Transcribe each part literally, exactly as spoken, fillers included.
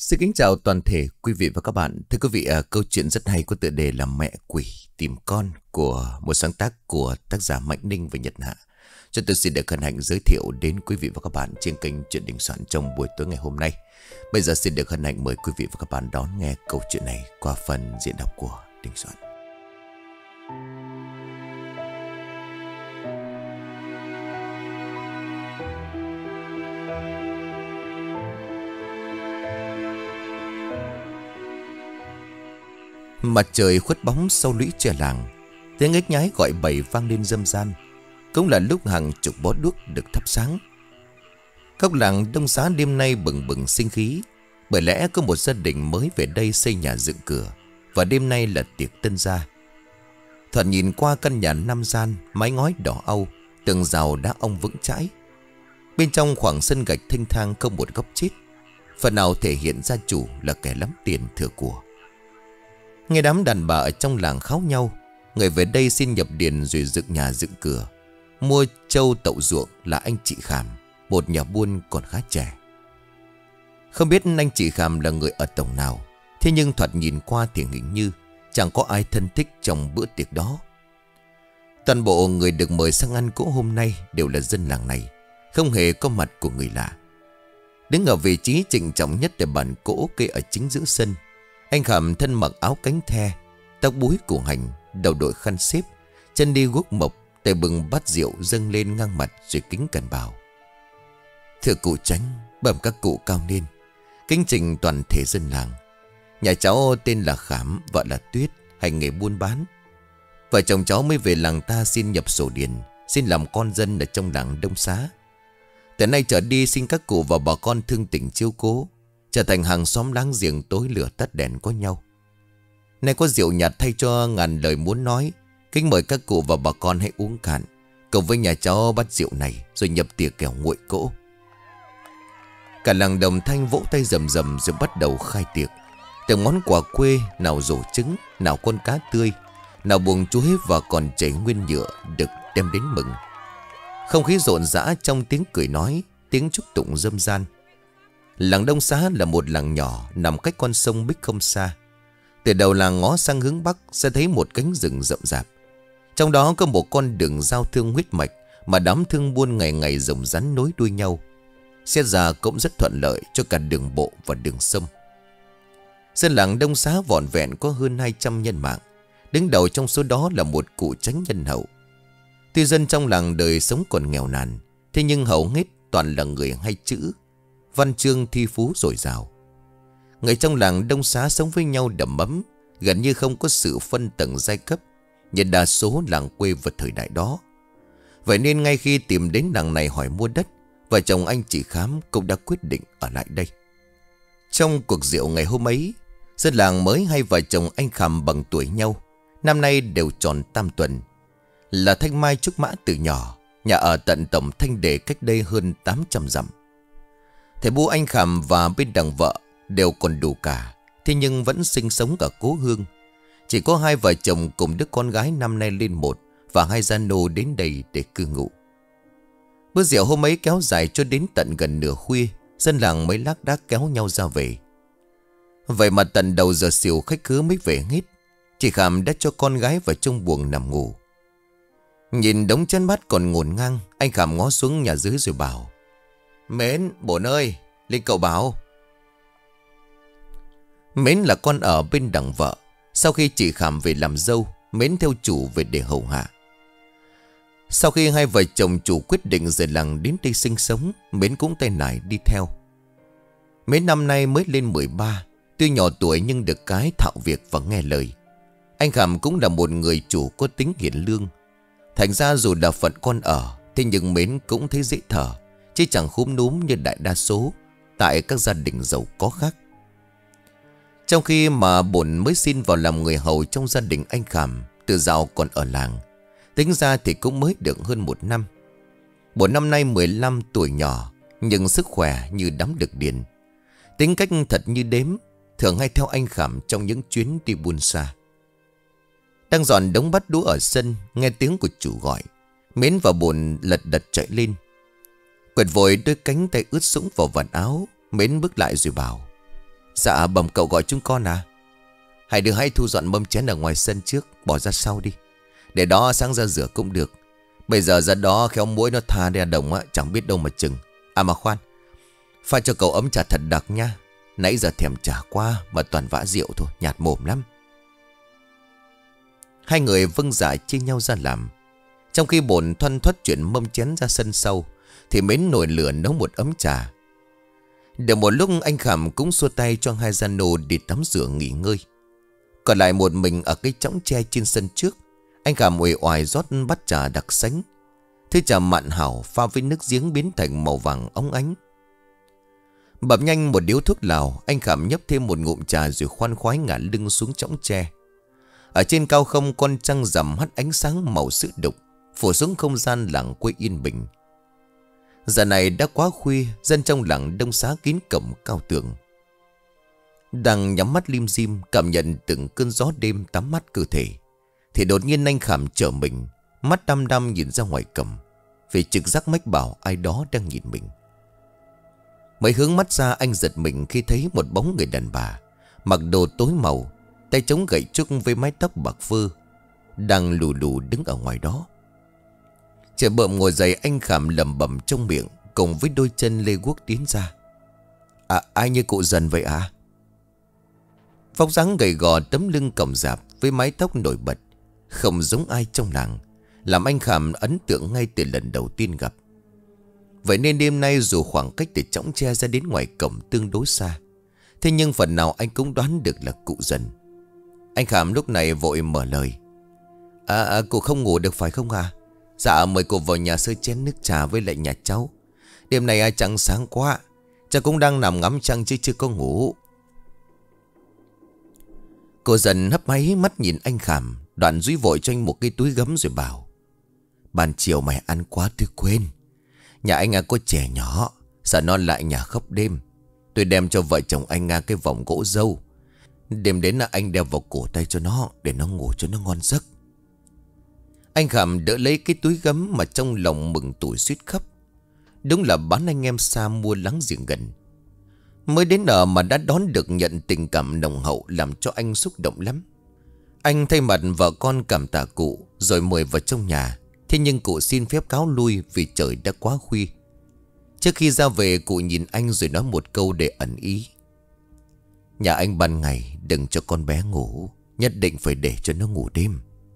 Xin kính chào toàn thể quý vị và các bạn. Thưa quý vị, à, câu chuyện rất hay có tựa đề là Mẹ Quỷ Tìm Con của một sáng tác của tác giả Mạnh Ninh và Nhật Hạ. Cho tôi xin được hân hạnh giới thiệu đến quý vị và các bạn trên kênh Chuyện Đình Soạn trong buổi tối ngày hôm nay. Bây giờ xin được hân hạnh mời quý vị và các bạn đón nghe câu chuyện này qua phần diễn đọc của Đình Soạn. Mặt trời khuất bóng sau lũy tre làng, tiếng ếch nhái gọi bầy vang lên râm ran. Cũng là lúc hàng chục bó đuốc được thắp sáng. Góc làng Đông Xá đêm nay bừng bừng sinh khí, bởi lẽ có một gia đình mới về đây xây nhà dựng cửa, và đêm nay là tiệc tân gia. Thoạt nhìn qua căn nhà năm gian, mái ngói đỏ âu, tường rào đá ong vững chãi. Bên trong khoảng sân gạch thênh thang không một góc chết, phần nào thể hiện gia chủ là kẻ lắm tiền thừa của. Nghe đám đàn bà ở trong làng kháo nhau, người về đây xin nhập điền rồi dựng nhà dựng cửa, mua trâu tậu ruộng là anh chị Khảm, một nhà buôn còn khá trẻ. Không biết anh chị Khảm là người ở tổng nào, thế nhưng thoạt nhìn qua thì hình như chẳng có ai thân thích trong bữa tiệc đó. Toàn bộ người được mời sang ăn cỗ hôm nay đều là dân làng này, không hề có mặt của người lạ. Đứng ở vị trí trịnh trọng nhất để bàn cỗ kê ở chính giữa sân, anh Khảm thân mặc áo cánh the, tóc búi củ hành, đầu đội khăn xếp, chân đi guốc mộc, tay bừng bát rượu dâng lên ngang mặt rồi kính cẩn bảo: "Thưa cụ Tránh, bẩm các cụ cao niên, kính trình toàn thể dân làng. Nhà cháu tên là Khảm, vợ là Tuyết, hành nghề buôn bán. Vợ chồng cháu mới về làng ta xin nhập sổ điền, xin làm con dân ở trong làng Đông Xá. Từ nay trở đi xin các cụ và bà con thương tình chiếu cố, trở thành hàng xóm láng giềng tối lửa tắt đèn có nhau. Nay có rượu nhạt thay cho ngàn lời muốn nói, kính mời các cụ và bà con hãy uống cạn, cộng với nhà cháu bát rượu này rồi nhập tiệc kẻo nguội cỗ." Cả làng đồng thanh vỗ tay rầm rầm rồi bắt đầu khai tiệc. Từng món quà quê, nào rổ trứng, nào con cá tươi, nào buồng chuối và còn chảy nguyên nhựa được đem đến mừng. Không khí rộn rã trong tiếng cười nói, tiếng chúc tụng râm ran. Làng Đông Xá là một làng nhỏ nằm cách con sông Bích không xa. Từ đầu làng ngó sang hướng Bắc sẽ thấy một cánh rừng rậm rạp. Trong đó có một con đường giao thương huyết mạch mà đám thương buôn ngày ngày rồng rắn nối đuôi nhau. Xét ra cũng rất thuận lợi cho cả đường bộ và đường sông. Dân làng Đông Xá vỏn vẹn có hơn hai trăm nhân mạng. Đứng đầu trong số đó là một cụ Tránh nhân hậu. Tuy dân trong làng đời sống còn nghèo nàn, thế nhưng hầu hết toàn là người hay chữ, văn chương thi phú dồi dào. Người trong làng Đông Xá sống với nhau đầm ấm, gần như không có sự phân tầng giai cấp như đa số làng quê vào thời đại đó. Vậy nên ngay khi tìm đến làng này hỏi mua đất, vợ chồng anh chị Khám cũng đã quyết định ở lại đây. Trong cuộc rượu ngày hôm ấy, dân làng mới hay vợ chồng anh Khảm bằng tuổi nhau, năm nay đều tròn tam tuần, là Thanh Mai Trúc Mã từ nhỏ, nhà ở tận tổng Thanh Đề cách đây hơn tám trăm dặm. Thầy bu anh Khảm và bên đằng vợ đều còn đủ cả, thế nhưng vẫn sinh sống ở cố hương. Chỉ có hai vợ chồng cùng đứa con gái năm nay lên một, và hai gia nô đến đây để cư ngụ. Bữa rượu hôm ấy kéo dài cho đến tận gần nửa khuya, dân làng mới lác đác kéo nhau ra về. Vậy mà tận đầu giờ xỉu khách khứa mới về hết. Chị Khảm đã cho con gái vào trong buồng nằm ngủ. Nhìn đống chén bát còn ngổn ngang, anh Khảm ngó xuống nhà dưới rồi bảo: "Mến, bổn ơi, Linh cậu bảo." Mến là con ở bên đằng vợ. Sau khi chị Khảm về làm dâu, Mến theo chủ về để hầu hạ. Sau khi hai vợ chồng chủ quyết định rời làng đến đây sinh sống, Mến cũng tay nải đi theo. Mến năm nay mới lên mười ba, tuy nhỏ tuổi nhưng được cái thạo việc và nghe lời. Anh Khảm cũng là một người chủ có tính hiền lương. Thành ra dù là phận con ở, thế nhưng Mến cũng thấy dễ thở, chứ chẳng khúm núm như đại đa số tại các gia đình giàu có khác. Trong khi mà bổn mới xin vào làm người hầu trong gia đình anh Khảm từ dạo còn ở làng, tính ra thì cũng mới được hơn một năm. Bổn năm nay mười lăm tuổi nhỏ, nhưng sức khỏe như đắm đực điền. Tính cách thật như đếm, thường hay theo anh Khảm trong những chuyến đi buôn xa. Đang dọn đống bát đũa ở sân, nghe tiếng của chủ gọi, Mến và bồn lật đật chạy lên. Quệt vội đôi cánh tay ướt sũng vào vạt áo, Mến bước lại rồi bảo: Dạ bẩm cậu gọi chúng con à? Hai đứa hãy thu dọn mâm chén ở ngoài sân trước, bỏ ra sau đi. Để đó sáng ra rửa cũng được. Bây giờ ra đó khéo muỗi nó tha ra đồng á, chẳng biết đâu mà chừng. À mà khoan, pha cho cậu ấm trà thật đặc nha. Nãy giờ thèm trà quá mà toàn vã rượu thôi, nhạt mồm lắm. Hai người vâng dạ chia nhau ra làm. Trong khi bổn thoăn thoắt chuyển mâm chén ra sân sau, thì Mến nồi lửa nấu một ấm trà. Được một lúc anh Khảm cũng xua tay cho hai gia nô đi tắm rửa nghỉ ngơi. Còn lại một mình ở cái chõng tre trên sân trước, anh Khảm uể oải rót bát trà đặc sánh. Thứ trà mặn hảo pha với nước giếng biến thành màu vàng óng ánh. Bập nhanh một điếu thuốc lào, anh Khảm nhấp thêm một ngụm trà rồi khoan khoái ngả lưng xuống chõng tre. Ở trên cao không, con trăng rằm hắt ánh sáng màu sữa đục phủ xuống không gian làng quê yên bình. Giờ này đã quá khuya, dân trong làng đông xá kín cổng cao tường. Đang nhắm mắt lim dim cảm nhận từng cơn gió đêm tắm mát cơ thể, thì đột nhiên anh Khảm trở mình, mắt đăm đăm nhìn ra ngoài cổng, vì trực giác mách bảo ai đó đang nhìn mình. Mới hướng mắt ra, anh giật mình khi thấy một bóng người đàn bà mặc đồ tối màu, tay chống gậy trúc với mái tóc bạc phơ, đang lù lù đứng ở ngoài đó. Trẻ bợm ngồi dậy, anh Khảm lẩm bẩm trong miệng cùng với đôi chân lê guốc tiến ra. À, ai như cụ Dần vậy à? Vóc dáng gầy gò, tấm lưng còng rạp với mái tóc nổi bật, không giống ai trong làng, làm anh Khảm ấn tượng ngay từ lần đầu tiên gặp. Vậy nên đêm nay dù khoảng cách từ chõng tre ra đến ngoài cổng tương đối xa, thế nhưng phần nào anh cũng đoán được là cụ Dần. Anh Khảm lúc này vội mở lời. À, à cụ không ngủ được phải không à? Dạ mời cô vào nhà sơi chén nước trà với lại nhà cháu. Đêm nay ai trăng sáng quá, cháu cũng đang nằm ngắm trăng chứ chưa có ngủ. Cô Dần hấp máy mắt nhìn anh Khảm, đoạn dúi vội cho anh một cái túi gấm rồi bảo. Ban chiều mày ăn quá tôi quên. Nhà anh à có trẻ nhỏ, sợ non lại nhà khóc đêm. Tôi đem cho vợ chồng anh Nga cái vòng gỗ dâu. Đêm đến là anh đeo vào cổ tay cho nó, để nó ngủ cho nó ngon giấc. Anh Khảm đỡ lấy cái túi gấm mà trong lòng mừng tủi suýt khóc. Đúng là bán anh em xa mua láng giềng gần. Mới đến ở mà đã đón được nhận tình cảm nồng hậu, làm cho anh xúc động lắm. Anh thay mặt vợ con cảm tạ cụ rồi mời vào trong nhà. Thế nhưng cụ xin phép cáo lui vì trời đã quá khuya. Trước khi ra về, cụ nhìn anh rồi nói một câu để ẩn ý. Nhà anh ban ngày đừng cho con bé ngủ, nhất định phải để cho nó ngủ đêm.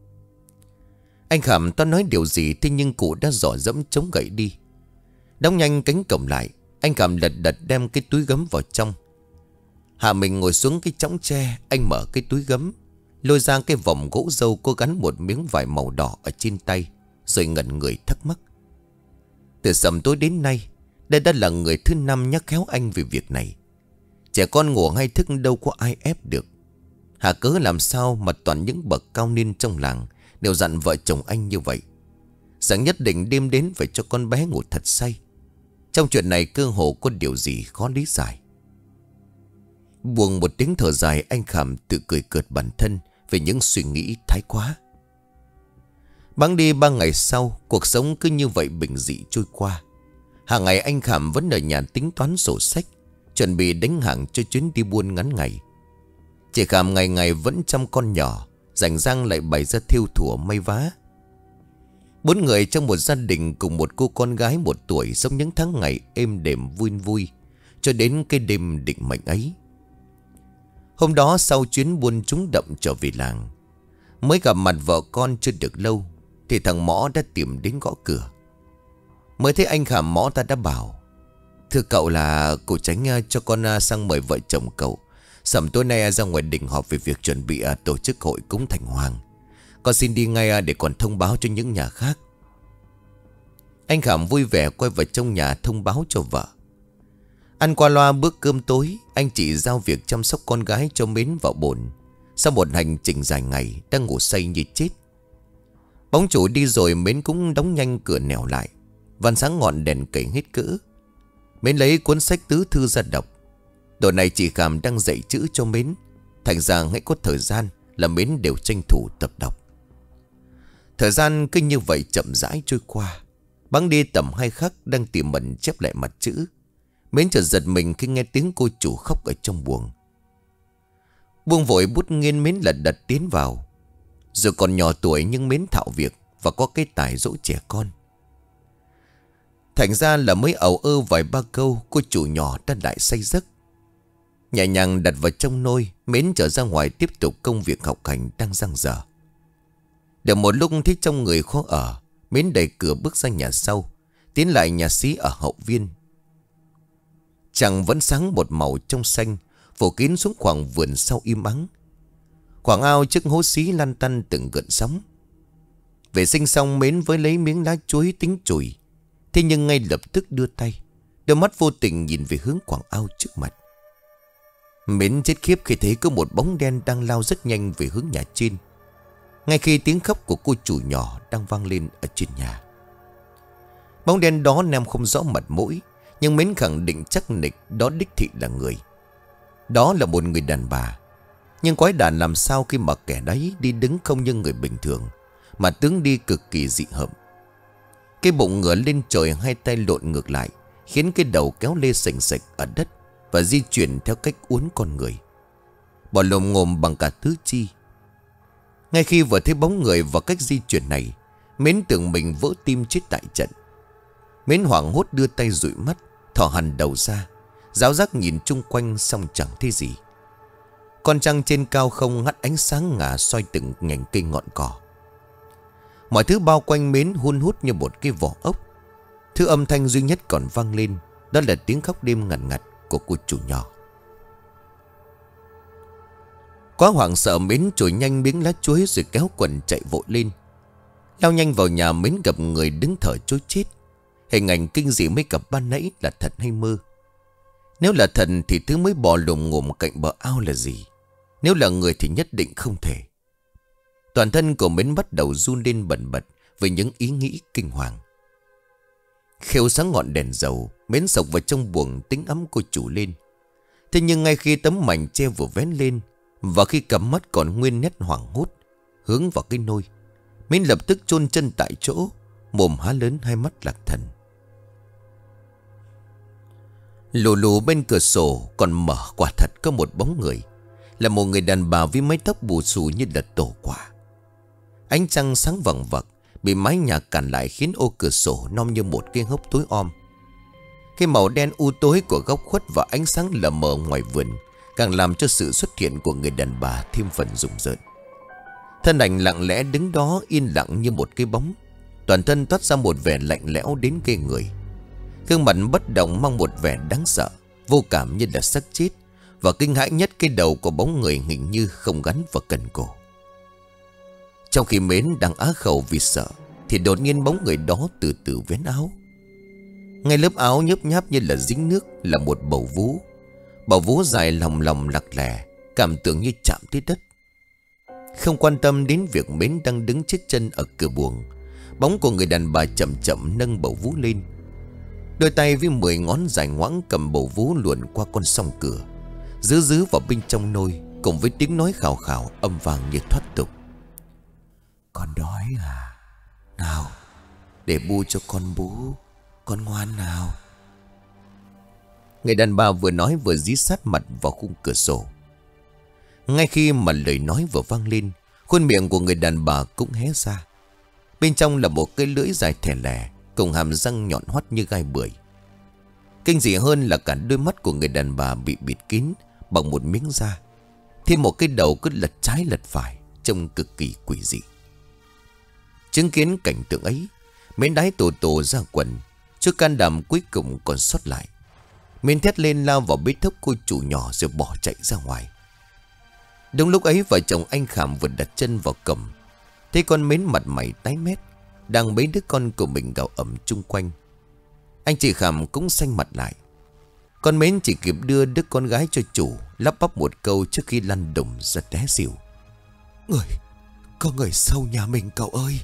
Anh Khảm toan nói điều gì, thế nhưng cụ đã dò dẫm chống gậy đi. Đóng nhanh cánh cổng lại, anh Khảm lật đật đem cái túi gấm vào trong. Hạ mình ngồi xuống cái chõng tre, anh mở cái túi gấm, lôi ra cái vòng gỗ dâu có gắn một miếng vải màu đỏ ở trên tay, rồi ngẩn người thắc mắc. Từ sầm tối đến nay, đây đã là người thứ năm nhắc khéo anh về việc này. Trẻ con ngủ hay thức đâu có ai ép được. Hà cớ làm sao mà toàn những bậc cao niên trong làng đều dặn vợ chồng anh như vậy, rằng nhất định đêm đến phải cho con bé ngủ thật say. Trong chuyện này cơ hồ có điều gì khó lý giải. Buông một tiếng thở dài, anh Khảm tự cười cợt bản thân về những suy nghĩ thái quá. Bẵng đi ba ngày sau, cuộc sống cứ như vậy bình dị trôi qua. Hàng ngày anh Khảm vẫn ở nhà tính toán sổ sách, chuẩn bị đánh hàng cho chuyến đi buôn ngắn ngày. Chị Khảm ngày ngày vẫn chăm con nhỏ, rảnh rang lại bày ra thêu thủa may vá. Bốn người trong một gia đình cùng một cô con gái một tuổi sống những tháng ngày êm đềm vui vui, cho đến cái đêm định mệnh ấy. Hôm đó sau chuyến buôn trúng đậm trở về làng, mới gặp mặt vợ con chưa được lâu, thì thằng Mõ đã tìm đến gõ cửa. Mới thấy anh Khảm, Mõ ta đã bảo: Thưa cậu là cụ Tránh cho con sang mời vợ chồng cậu. Sầm tối nay ra ngoài đình họp về việc chuẩn bị tổ chức hội cúng Thành Hoàng. Con xin đi ngay để còn thông báo cho những nhà khác. Anh Khảm vui vẻ quay vào trong nhà thông báo cho vợ. Ăn qua loa bữa cơm tối, anh chỉ giao việc chăm sóc con gái cho Mến vào bồn. Sau một hành trình dài ngày, đang ngủ say như chết. Bóng chủ đi rồi, Mến cũng đóng nhanh cửa nẻo lại. Van sáng ngọn đèn cầy hết cỡ. Mến lấy cuốn sách tứ thư ra đọc. Đồ này chị Khảm đang dạy chữ cho Mến, thành ra hãy có thời gian là Mến đều tranh thủ tập đọc. Thời gian cứ như vậy chậm rãi trôi qua. Bẵng đi tầm hai khắc đang tìm mẩn chép lại mặt chữ, Mến chợt giật mình khi nghe tiếng cô chủ khóc ở trong buồng. Buông vội bút nghiên, Mến lật đật tiến vào. Dù còn nhỏ tuổi nhưng Mến thạo việc và có cái tài dỗ trẻ con. Thành ra là mới ẩu ơ vài ba câu, cô chủ nhỏ đã lại say giấc. Nhẹ nhàng đặt vào trong nôi, Mến trở ra ngoài tiếp tục công việc học hành đang dang dở. Được một lúc thấy trong người khó ở, Mến đẩy cửa bước ra nhà sau, tiến lại nhà xí ở hậu viên. Trăng vẫn sáng một màu trong xanh, phủ kín xuống khoảng vườn sau im ắng. Khoảng ao trước hố xí lăn tăn từng gợn sóng. Vệ sinh xong, Mến với lấy miếng lá chuối tính chùi. Thế nhưng ngay lập tức đưa tay, đôi mắt vô tình nhìn về hướng khoảng ao trước mặt. Mến chết khiếp khi thấy có một bóng đen đang lao rất nhanh về hướng nhà trên, ngay khi tiếng khóc của cô chủ nhỏ đang vang lên ở trên nhà. Bóng đen đó Nam không rõ mặt mũi, nhưng Mến khẳng định chắc nịch đó đích thị là người. Đó là một người đàn bà. Nhưng quái đản làm sao khi mà kẻ đấy đi đứng không như người bình thường, mà tướng đi cực kỳ dị hợm. Cái bụng ngửa lên trời, hai tay lộn ngược lại, khiến cái đầu kéo lê sành sạch ở đất và di chuyển theo cách uốn con người, bỏ lồm ngồm bằng cả tứ chi. Ngay khi vừa thấy bóng người và cách di chuyển này, Mến tưởng mình vỡ tim chết tại trận. Mến hoảng hốt đưa tay dụi mắt, thò hằn đầu ra, giáo giác nhìn chung quanh xong chẳng thấy gì. Con trăng trên cao không hắt ánh sáng ngả soi từng nhành cây ngọn cỏ. Mọi thứ bao quanh Mến hun hút như một cái vỏ ốc. Thứ âm thanh duy nhất còn vang lên, đó là tiếng khóc đêm ngặt ngặt của cô chủ nhỏ. Quá hoảng sợ, Mến chổi nhanh miếng lá chuối rồi kéo quần chạy vội lên. Lao nhanh vào nhà, Mến gặp người đứng thở trối chết. Hình ảnh kinh dị mới gặp ban nãy là thật hay mơ? Nếu là thật thì thứ mới bò lồm ngồm cạnh bờ ao là gì? Nếu là người thì nhất định không thể. Toàn thân của Mến bắt đầu run lên bần bật với những ý nghĩ kinh hoàng. Khêu sáng ngọn đèn dầu, Mến sộc vào trong buồng tính ấm cô chủ lên. Thế nhưng ngay khi tấm mảnh che vừa vén lên, và khi cặp mắt còn nguyên nét hoảng hốt hướng vào cái nôi, Mến lập tức chôn chân tại chỗ, mồm há lớn, hai mắt lạc thần. Lù lù bên cửa sổ còn mở, quả thật có một bóng người, là một người đàn bà với mái tóc bù xù như là tổ quả. Ánh trăng sáng vằng vặc bị mái nhà cản lại, khiến ô cửa sổ nom như một cái hốc tối om. Cái màu đen u tối của góc khuất và ánh sáng lờ mờ ngoài vườn càng làm cho sự xuất hiện của người đàn bà thêm phần rùng rợn. Thân ảnh lặng lẽ đứng đó yên lặng như một cái bóng, toàn thân toát ra một vẻ lạnh lẽo đến ghê người. Gương mặt bất động mang một vẻ đáng sợ, vô cảm như là xác chết. Và kinh hãi nhất, cái đầu của bóng người hình như không gắn vào cần cổ. Trong khi Mến đang á khẩu vì sợ, thì đột nhiên bóng người đó từ từ vén áo. Ngay lớp áo nhớp nháp như là dính nước là một bầu vú. Bầu vú dài lòng lòng lặc lẻ, cảm tưởng như chạm tới đất. Không quan tâm đến việc Mến đang đứng chết chân ở cửa buồng, bóng của người đàn bà chậm chậm nâng bầu vú lên. Đôi tay với mười ngón dài ngoãng cầm bầu vú luồn qua con song cửa, dứ dứ vào bên trong nôi, cùng với tiếng nói khào khào âm vang như thoát tục. Con đói à? Nào, để bu cho con bú, con ngoan nào. Người đàn bà vừa nói vừa dí sát mặt vào khung cửa sổ. Ngay khi mà lời nói vừa vang lên, khuôn miệng của người đàn bà cũng hé ra. Bên trong là một cái lưỡi dài thè lè, cùng hàm răng nhọn hoắt như gai bưởi. Kinh dị hơn là cả đôi mắt của người đàn bà bị bịt kín bằng một miếng da, thêm một cái đầu cứ lật trái lật phải, trông cực kỳ quỷ dị. Chứng kiến cảnh tượng ấy, Mến đái tổ tổ ra quần, chút can đảm cuối cùng còn sót lại. Mến thét lên lao vào bếp thốc cô chủ nhỏ rồi bỏ chạy ra ngoài. Đúng lúc ấy, vợ chồng anh Khảm vừa đặt chân vào cổng, thấy con Mến mặt mày tái mét, đang bế đứa con của mình gào ẩm chung quanh. Anh chị Khảm cũng xanh mặt lại. Con Mến chỉ kịp đưa đứa con gái cho chủ, lắp bắp một câu trước khi lăn đùng ra té xỉu. Người, có người sâu nhà mình cậu ơi.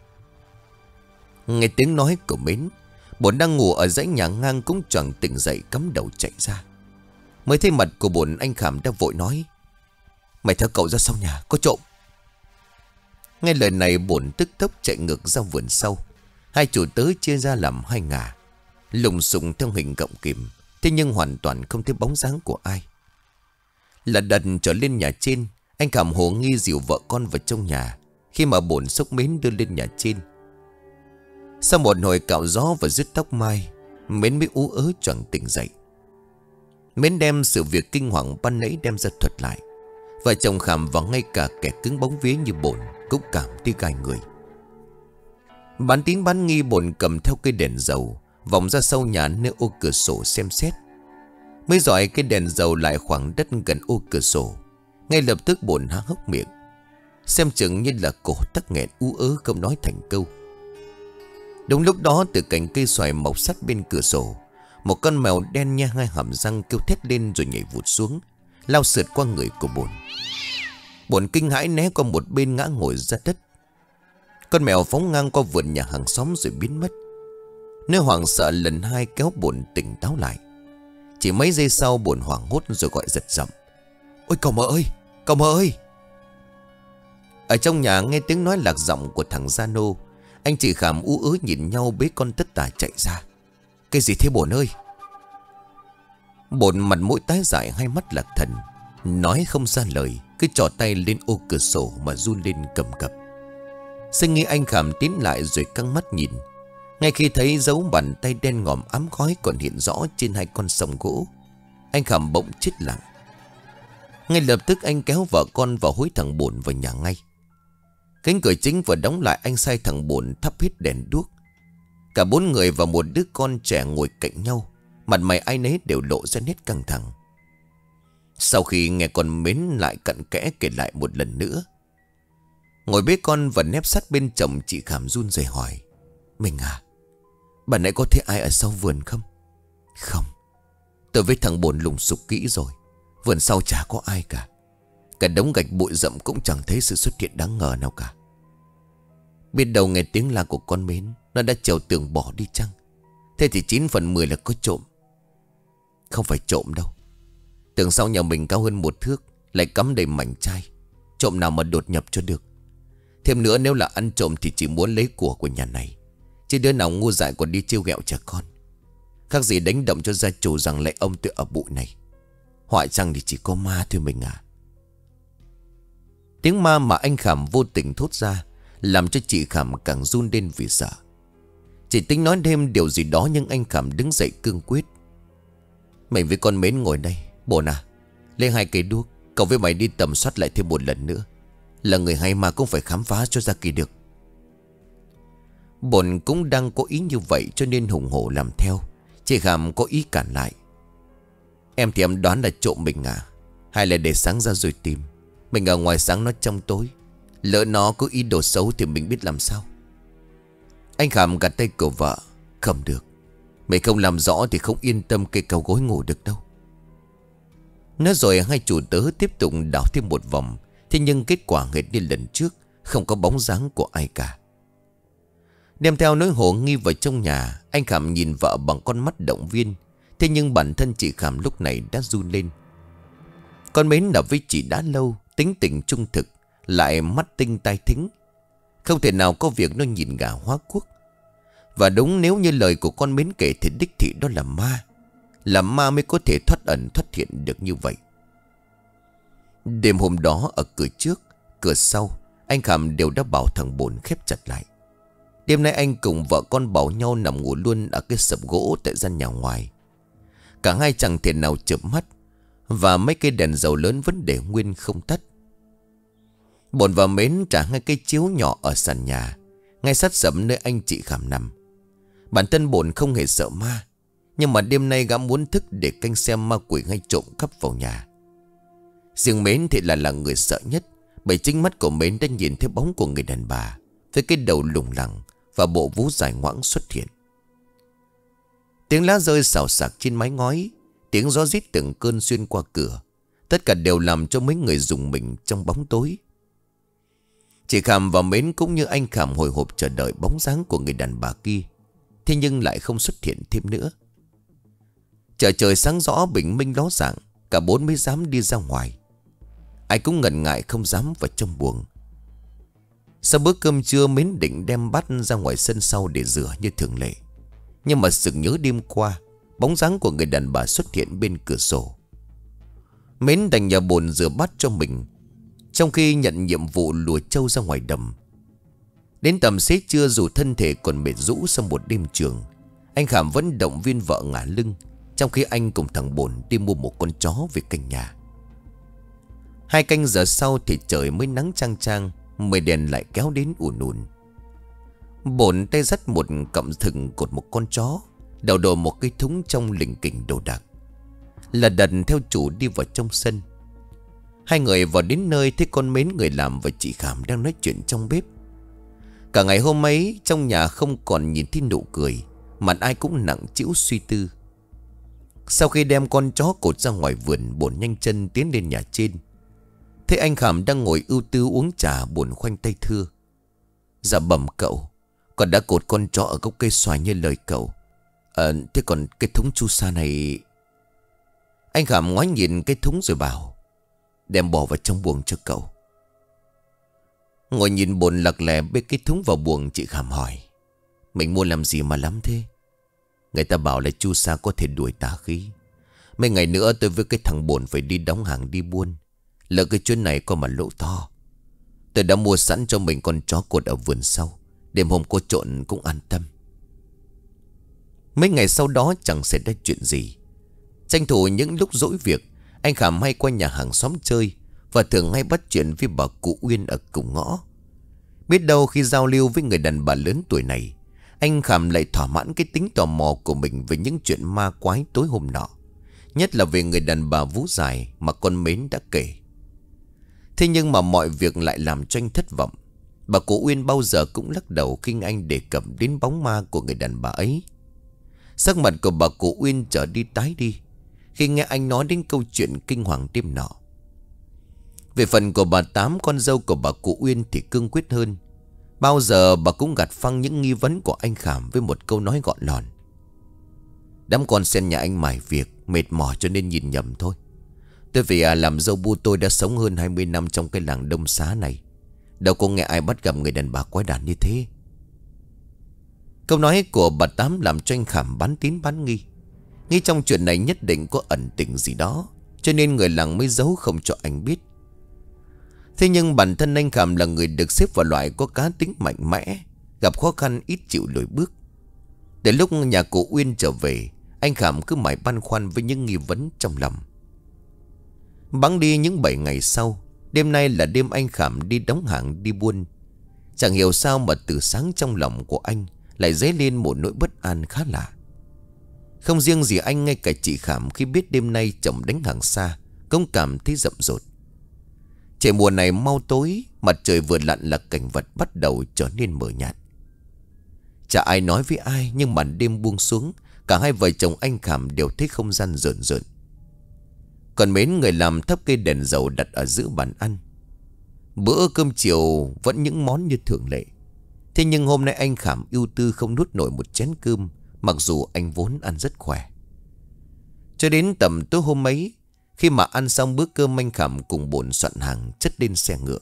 Nghe tiếng nói của Mến, bổn đang ngủ ở dãy nhà ngang cũng choàng tỉnh dậy, cắm đầu chạy ra. Mới thấy mặt của bổn, anh Khảm đã vội nói: Mày theo cậu ra sau nhà, có trộm. Nghe lời này, bổn tức tốc chạy ngược ra vườn sau. Hai chủ tớ chia ra làm hai ngả, lùng sùng theo hình gọng kìm, thế nhưng hoàn toàn không thấy bóng dáng của ai. Lật đật trở lên nhà trên, anh Khảm hồ nghi dìu vợ con vào trong nhà. Khi mà bổn xốc Mến đưa lên nhà trên, sau một hồi cạo gió và dứt tóc mai, Mến mới ú ớ choàng tỉnh dậy. Mến đem sự việc kinh hoàng ban nãy đem ra thuật lại. Vợ chồng Khảm và ngay cả kẻ cứng bóng vía như bổn cũng cảm thấy gai người. Bán tín bán nghi, bổn cầm theo cây đèn dầu vòng ra sau nhà nơi ô cửa sổ xem xét. Mới dọi cây đèn dầu lại khoảng đất gần ô cửa sổ, ngay lập tức bổn há hốc miệng, xem chừng như là cổ tắc nghẹn ú ớ không nói thành câu. Đúng lúc đó, từ cành cây xoài mọc sát bên cửa sổ, một con mèo đen nhe hai hàm răng kêu thét lên rồi nhảy vụt xuống, lao sượt qua người của bổn. Bổn kinh hãi né qua một bên ngã ngồi ra đất. Con mèo phóng ngang qua vườn nhà hàng xóm rồi biến mất. Nơi hoảng sợ lần hai kéo bổn tỉnh táo lại. Chỉ mấy giây sau, bổn hoảng hốt rồi gọi giật giọng: "Ôi cậu mợ ơi, cậu mợ ơi!" Ở trong nhà nghe tiếng nói lạc giọng của thằng Gia Nô. Anh chị Khảm ú ớ nhìn nhau bế con tất tả chạy ra. "Cái gì thế bổn ơi?" Bổn mặt mũi tái dại, hai mắt lạc thần, nói không ra lời, cứ trỏ tay lên ô cửa sổ mà run lên cầm cập. Sinh nghi anh Khảm tiến lại rồi căng mắt nhìn. Ngay khi thấy dấu bàn tay đen ngòm ám khói còn hiện rõ trên hai con sòng gỗ, anh Khảm bỗng chết lặng. Ngay lập tức anh kéo vợ con và hối thằng bổn vào nhà ngay. Cánh cửa chính vừa đóng lại, anh sai thằng bổn thắp hết đèn đuốc. Cả bốn người và một đứa con trẻ ngồi cạnh nhau, mặt mày ai nấy đều lộ ra nét căng thẳng. Sau khi nghe con Mến lại cặn kẽ kể lại một lần nữa, ngồi bế con và nép sát bên chồng, chị Khảm run rẩy hỏi: "Mình à, bà nãy có thấy ai ở sau vườn không?" "Không, tôi với thằng bổn lùng sục kỹ rồi, vườn sau chả có ai cả. Cả đống gạch bụi rậm cũng chẳng thấy sự xuất hiện đáng ngờ nào cả. Biết đâu nghe tiếng la của con Mến, nó đã trèo tường bỏ đi chăng? Thế thì chín phần mười là có trộm." "Không phải trộm đâu. Tường sau nhà mình cao hơn một thước, lại cắm đầy mảnh chai, trộm nào mà đột nhập cho được. Thêm nữa, nếu là ăn trộm thì chỉ muốn lấy của của nhà này, chứ đứa nào ngu dại còn đi trêu ghẹo trẻ con. Khác gì đánh động cho gia chủ rằng lại ông tự ở bụi này. Họa chăng thì chỉ có ma thôi mình à." Tiếng ma mà anh Khảm vô tình thốt ra làm cho chị Khảm càng run lên vì sợ. Chị tính nói thêm điều gì đó, nhưng anh Khảm đứng dậy cương quyết: "Mình với con Mến ngồi đây. Bổn à, lấy hai cây đuốc, cậu với mày đi tầm soát lại thêm một lần nữa. Là người hay mà cũng phải khám phá cho ra kỳ được." Bổn cũng đang có ý như vậy cho nên hùng hổ làm theo. Chị Khảm có ý cản lại: "Em thì em đoán là trộm mình à, hay là để sáng ra rồi tìm. Mình ở ngoài sáng nó trong tối, lỡ nó có ý đồ xấu thì mình biết làm sao." Anh Khảm gạt tay của vợ: "Không được, mày không làm rõ thì không yên tâm cây cao gối ngủ được đâu." Nói rồi hai chủ tớ tiếp tục đảo thêm một vòng. Thế nhưng kết quả hệt như lần trước, không có bóng dáng của ai cả. Đem theo nỗi hồ nghi vào trong nhà, anh Khảm nhìn vợ bằng con mắt động viên. Thế nhưng bản thân chị Khảm lúc này đã run lên. Con Mến ở với chị đã lâu, tính tình trung thực, lại mắt tinh tai thính, không thể nào có việc nó nhìn gà hóa quốc. Và đúng, nếu như lời của con Mến kể thì đích thị đó là ma. Là ma mới có thể thoát ẩn thoát hiện được như vậy. Đêm hôm đó, ở cửa trước, cửa sau, anh Khảm đều đã bảo thằng bổn khép chặt lại. Đêm nay anh cùng vợ con bảo nhau nằm ngủ luôn ở cái sập gỗ tại gian nhà ngoài. Cả hai chẳng thể nào chợp mắt, và mấy cây đèn dầu lớn vẫn để nguyên không tắt. Bổn và Mến trả ngay cây chiếu nhỏ ở sàn nhà, ngay sát sầm nơi anh chị Khảm nằm. Bản thân bổn không hề sợ ma, nhưng mà đêm nay gã muốn thức để canh xem ma quỷ hay trộm cắp vào nhà. Riêng Mến thì là là người sợ nhất, bởi chính mắt của Mến đã nhìn thấy bóng của người đàn bà với cái đầu lủng lẳng và bộ vú dài ngoãng xuất hiện. Tiếng lá rơi xào xạc trên mái ngói, tiếng gió rít từng cơn xuyên qua cửa, tất cả đều làm cho mấy người rùng mình trong bóng tối. Chị Khảm và Mến cũng như anh Khảm hồi hộp chờ đợi bóng dáng của người đàn bà kia. Thế nhưng lại không xuất hiện thêm nữa. Trời trời sáng rõ bình minh ló dạng, cả bốn mới dám đi ra ngoài. Ai cũng ngần ngại không dám vào trong buồng. Sau bữa cơm trưa, Mến định đem bát ra ngoài sân sau để rửa như thường lệ. Nhưng mà sực nhớ đêm qua bóng dáng của người đàn bà xuất hiện bên cửa sổ. Mến đành nhờ bồn rửa bát cho mình, trong khi nhận nhiệm vụ lùa trâu ra ngoài đầm. Đến tầm xế trưa, dù thân thể còn mệt rũ sau một đêm trường, anh Khảm vẫn động viên vợ ngả lưng, trong khi anh cùng thằng Bồn đi mua một con chó về canh nhà. Hai canh giờ sau thì trời mới nắng chang chang, mây đèn lại kéo đến ùn ùn. Bồn tay dắt một cọng thừng cột một con chó, đầu đồ một cái thúng trong lình kình đồ đạc, là đần theo chủ đi vào trong sân. Hai người vào đến nơi thấy con Mến, người làm, và chị Khảm đang nói chuyện trong bếp. Cả ngày hôm ấy trong nhà không còn nhìn thấy nụ cười, mà ai cũng nặng trĩu suy tư. Sau khi đem con chó cột ra ngoài vườn, Bồn nhanh chân tiến lên nhà trên. Thấy anh Khảm đang ngồi ưu tư uống trà, Bồn khoanh tay thưa: "Dạ bẩm cậu, con đã cột con chó ở gốc cây xoài như lời cậu. À, thế còn cái thúng chu sa này?" Anh Khảm ngoái nhìn cái thúng rồi bảo: "Đem bỏ vào trong buồng cho cậu." Ngồi nhìn Bồn lặc lè bê cái thúng vào buồng, chị Khảm hỏi: "Mình mua làm gì mà lắm thế?" "Người ta bảo là chu sa có thể đuổi tà khí. Mấy ngày nữa tôi với cái thằng Bồn phải đi đóng hàng đi buôn. Lỡ cái chuyến này có mà lỗ to. Tôi đã mua sẵn cho mình con chó cột ở vườn sau, đêm hôm cô trộn cũng an tâm." Mấy ngày sau đó chẳng xảy ra chuyện gì. Tranh thủ những lúc dỗi việc, anh Khảm hay qua nhà hàng xóm chơi, và thường hay bắt chuyện với bà cụ Uyên ở cùng ngõ. Biết đâu khi giao lưu với người đàn bà lớn tuổi này, anh Khảm lại thỏa mãn cái tính tò mò của mình về những chuyện ma quái tối hôm nọ, nhất là về người đàn bà vú dài mà con Mến đã kể. Thế nhưng mà mọi việc lại làm cho anh thất vọng. Bà cụ Uyên bao giờ cũng lắc đầu khi anh đề cập đến bóng ma của người đàn bà ấy. Sắc mặt của bà cụ Uyên trở đi tái đi khi nghe anh nói đến câu chuyện kinh hoàng đêm nọ. Về phần của bà Tám, con dâu của bà cụ Uyên, thì cương quyết hơn. Bao giờ bà cũng gạt phăng những nghi vấn của anh Khảm với một câu nói gọn lòn: "Đám con sen nhà anh mải việc, mệt mỏi cho nên nhìn nhầm thôi. Tôi vì à, làm dâu bu tôi đã sống hơn hai mươi năm trong cái làng Đông Xá này, đâu có nghe ai bắt gặp người đàn bà quái đản như thế." Câu nói của bà Tám làm cho anh Khảm bán tín bán nghi, nghĩ trong chuyện này nhất định có ẩn tình gì đó, cho nên người làng mới giấu không cho anh biết. Thế nhưng bản thân anh Khảm là người được xếp vào loại có cá tính mạnh mẽ, gặp khó khăn ít chịu lùi bước. Đến lúc nhà cụ Uyên trở về, anh Khảm cứ mãi băn khoăn với những nghi vấn trong lòng. Bẵng đi những bảy ngày sau, đêm nay là đêm anh Khảm đi đóng hàng đi buôn. Chẳng hiểu sao mà từ sáng trong lòng của anh lại dấy lên một nỗi bất an khá lạ. Không riêng gì anh, ngay cả chị Khảm khi biết đêm nay chồng đánh hàng xa cũng cảm thấy rậm rột. Trời mùa này mau tối, mặt trời vừa lặn là cảnh vật bắt đầu trở nên mờ nhạt. Chả ai nói với ai, nhưng màn đêm buông xuống, cả hai vợ chồng anh Khảm đều thấy không gian rợn rợn. Còn Mến, người làm, thắp cây đèn dầu đặt ở giữa bàn ăn. Bữa cơm chiều vẫn những món như thường lệ. Thế nhưng hôm nay anh Khảm ưu tư không nuốt nổi một chén cơm, mặc dù anh vốn ăn rất khỏe. Cho đến tầm tối hôm ấy, khi mà ăn xong bữa cơm, anh Khảm cùng Bồn soạn hàng chất lên xe ngựa.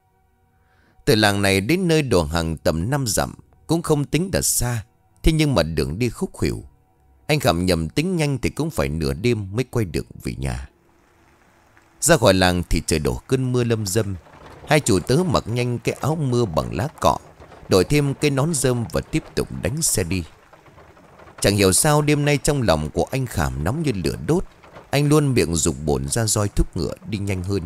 Từ làng này đến nơi đổ hàng tầm năm dặm, cũng không tính là xa. Thế nhưng mà đường đi khúc khuỷu, anh Khảm nhầm tính nhanh thì cũng phải nửa đêm mới quay được về nhà. Ra khỏi làng thì trời đổ cơn mưa lâm dâm. Hai chủ tớ mặc nhanh cái áo mưa bằng lá cọ, đội thêm cái nón rơm và tiếp tục đánh xe đi. Chẳng hiểu sao đêm nay trong lòng của anh Khảm nóng như lửa đốt. Anh luôn miệng giục Bồn ra roi thúc ngựa đi nhanh hơn.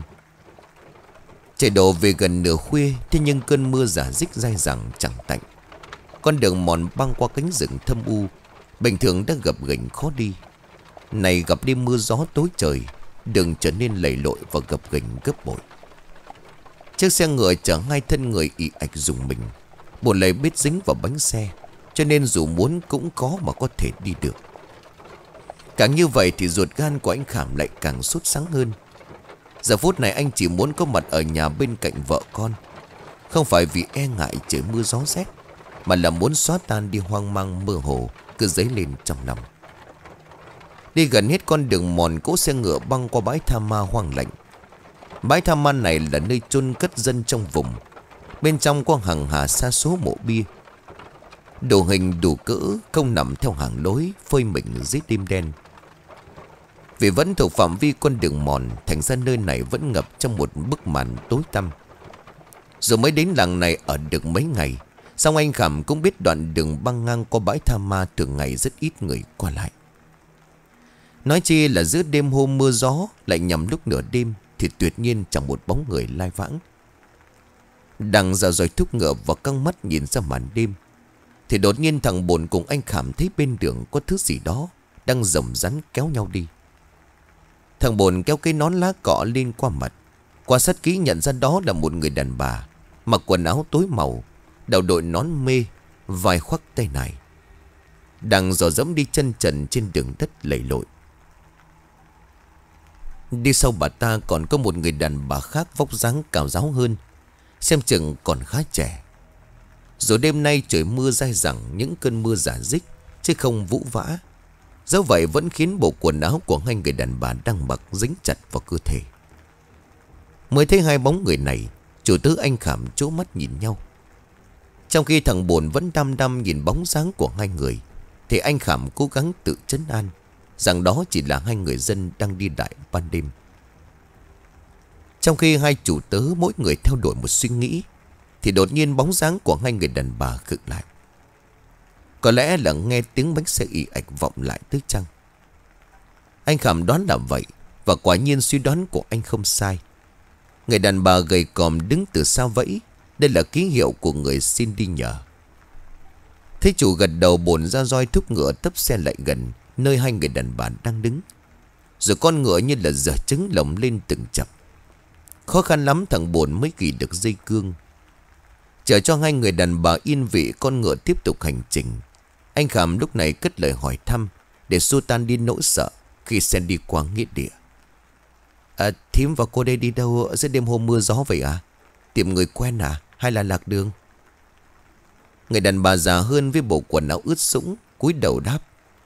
Trời đổ về gần nửa khuya, thế nhưng cơn mưa rả rích dai dẳng chẳng tạnh. Con đường mòn băng qua cánh rừng thâm u, bình thường đã gập ghềnh khó đi. Này gặp đêm mưa gió tối trời, đường trở nên lầy lội và gập ghềnh gấp bội. Chiếc xe ngựa chở hai thân người ì ạch rùng mình. Bồn lấy biết dính vào bánh xe, cho nên dù muốn cũng khó mà có thể đi được. Càng như vậy thì ruột gan của anh Khảm lại càng sốt sắng hơn. Giờ phút này anh chỉ muốn có mặt ở nhà bên cạnh vợ con. Không phải vì e ngại trời mưa gió rét, mà là muốn xóa tan đi hoang mang mơ hồ cứ dấy lên trong lòng. Đi gần hết con đường mòn, cỗ xe ngựa băng qua bãi tha ma hoang lạnh. Bãi tha ma này là nơi chôn cất dân trong vùng. Bên trong có hàng hà sa số mộ bia, đồ hình đủ cỡ, không nằm theo hàng lối, phơi mình dưới đêm đen. Vì vẫn thuộc phạm vi con đường mòn, thành ra nơi này vẫn ngập trong một bức màn tối tăm. Rồi mới đến làng này ở được mấy ngày, song anh Khảm cũng biết đoạn đường băng ngang qua bãi tha ma thường ngày rất ít người qua lại. Nói chi là giữa đêm hôm mưa gió, lại nhằm lúc nửa đêm, thì tuyệt nhiên chẳng một bóng người lai vãng. Đang giờ rồi thúc ngựa và căng mắt nhìn ra màn đêm, thì đột nhiên thằng Bồn cùng anh Khảm thấy bên đường có thứ gì đó đang rồng rắn kéo nhau đi. Thằng Bồn kéo cái nón lá cọ lên qua mặt, qua sát kỹ nhận ra đó là một người đàn bà, mặc quần áo tối màu, đầu đội nón mê, vai khoác tay này, đang dò dẫm đi chân trần trên đường đất lầy lội. Đi sau bà ta còn có một người đàn bà khác vóc dáng cao ráo hơn, xem chừng còn khá trẻ. Rồi đêm nay trời mưa dai dẳng, những cơn mưa rả rích chứ không vũ vã. Dẫu vậy vẫn khiến bộ quần áo của hai người đàn bà đang mặc dính chặt vào cơ thể. Mới thấy hai bóng người này, chủ tớ anh Khảm trố mắt nhìn nhau. Trong khi thằng Bồn vẫn đăm đăm nhìn bóng dáng của hai người, thì anh Khảm cố gắng tự trấn an rằng đó chỉ là hai người dân đang đi đại ban đêm. Trong khi hai chủ tớ mỗi người theo đuổi một suy nghĩ, thì đột nhiên bóng dáng của hai người đàn bà khựng lại. Có lẽ là nghe tiếng bánh xe ì ạch vọng lại tới chăng. Anh Khảm đoán là vậy, và quả nhiên suy đoán của anh không sai. Người đàn bà gầy còm đứng từ xa vẫy. Đây là ký hiệu của người xin đi nhờ. Thấy chủ gật đầu, Bồn ra roi thúc ngựa tấp xe lại gần nơi hai người đàn bà đang đứng. Rồi con ngựa như là giở trứng lồng lên từng chập. Khó khăn lắm thằng Bồn mới gỉ được dây cương. Chờ cho hai người đàn bà yên vị, con ngựa tiếp tục hành trình. Anh Khảm lúc này cất lời hỏi thăm, để xua tan đi nỗi sợ khi xe đi qua nghĩa địa. À, thím và cô đây đi đâu giữa đêm hôm mưa gió vậy à? Tìm người quen à? Hay là lạc đường? Người đàn bà già hơn với bộ quần áo ướt sũng cúi đầu đáp: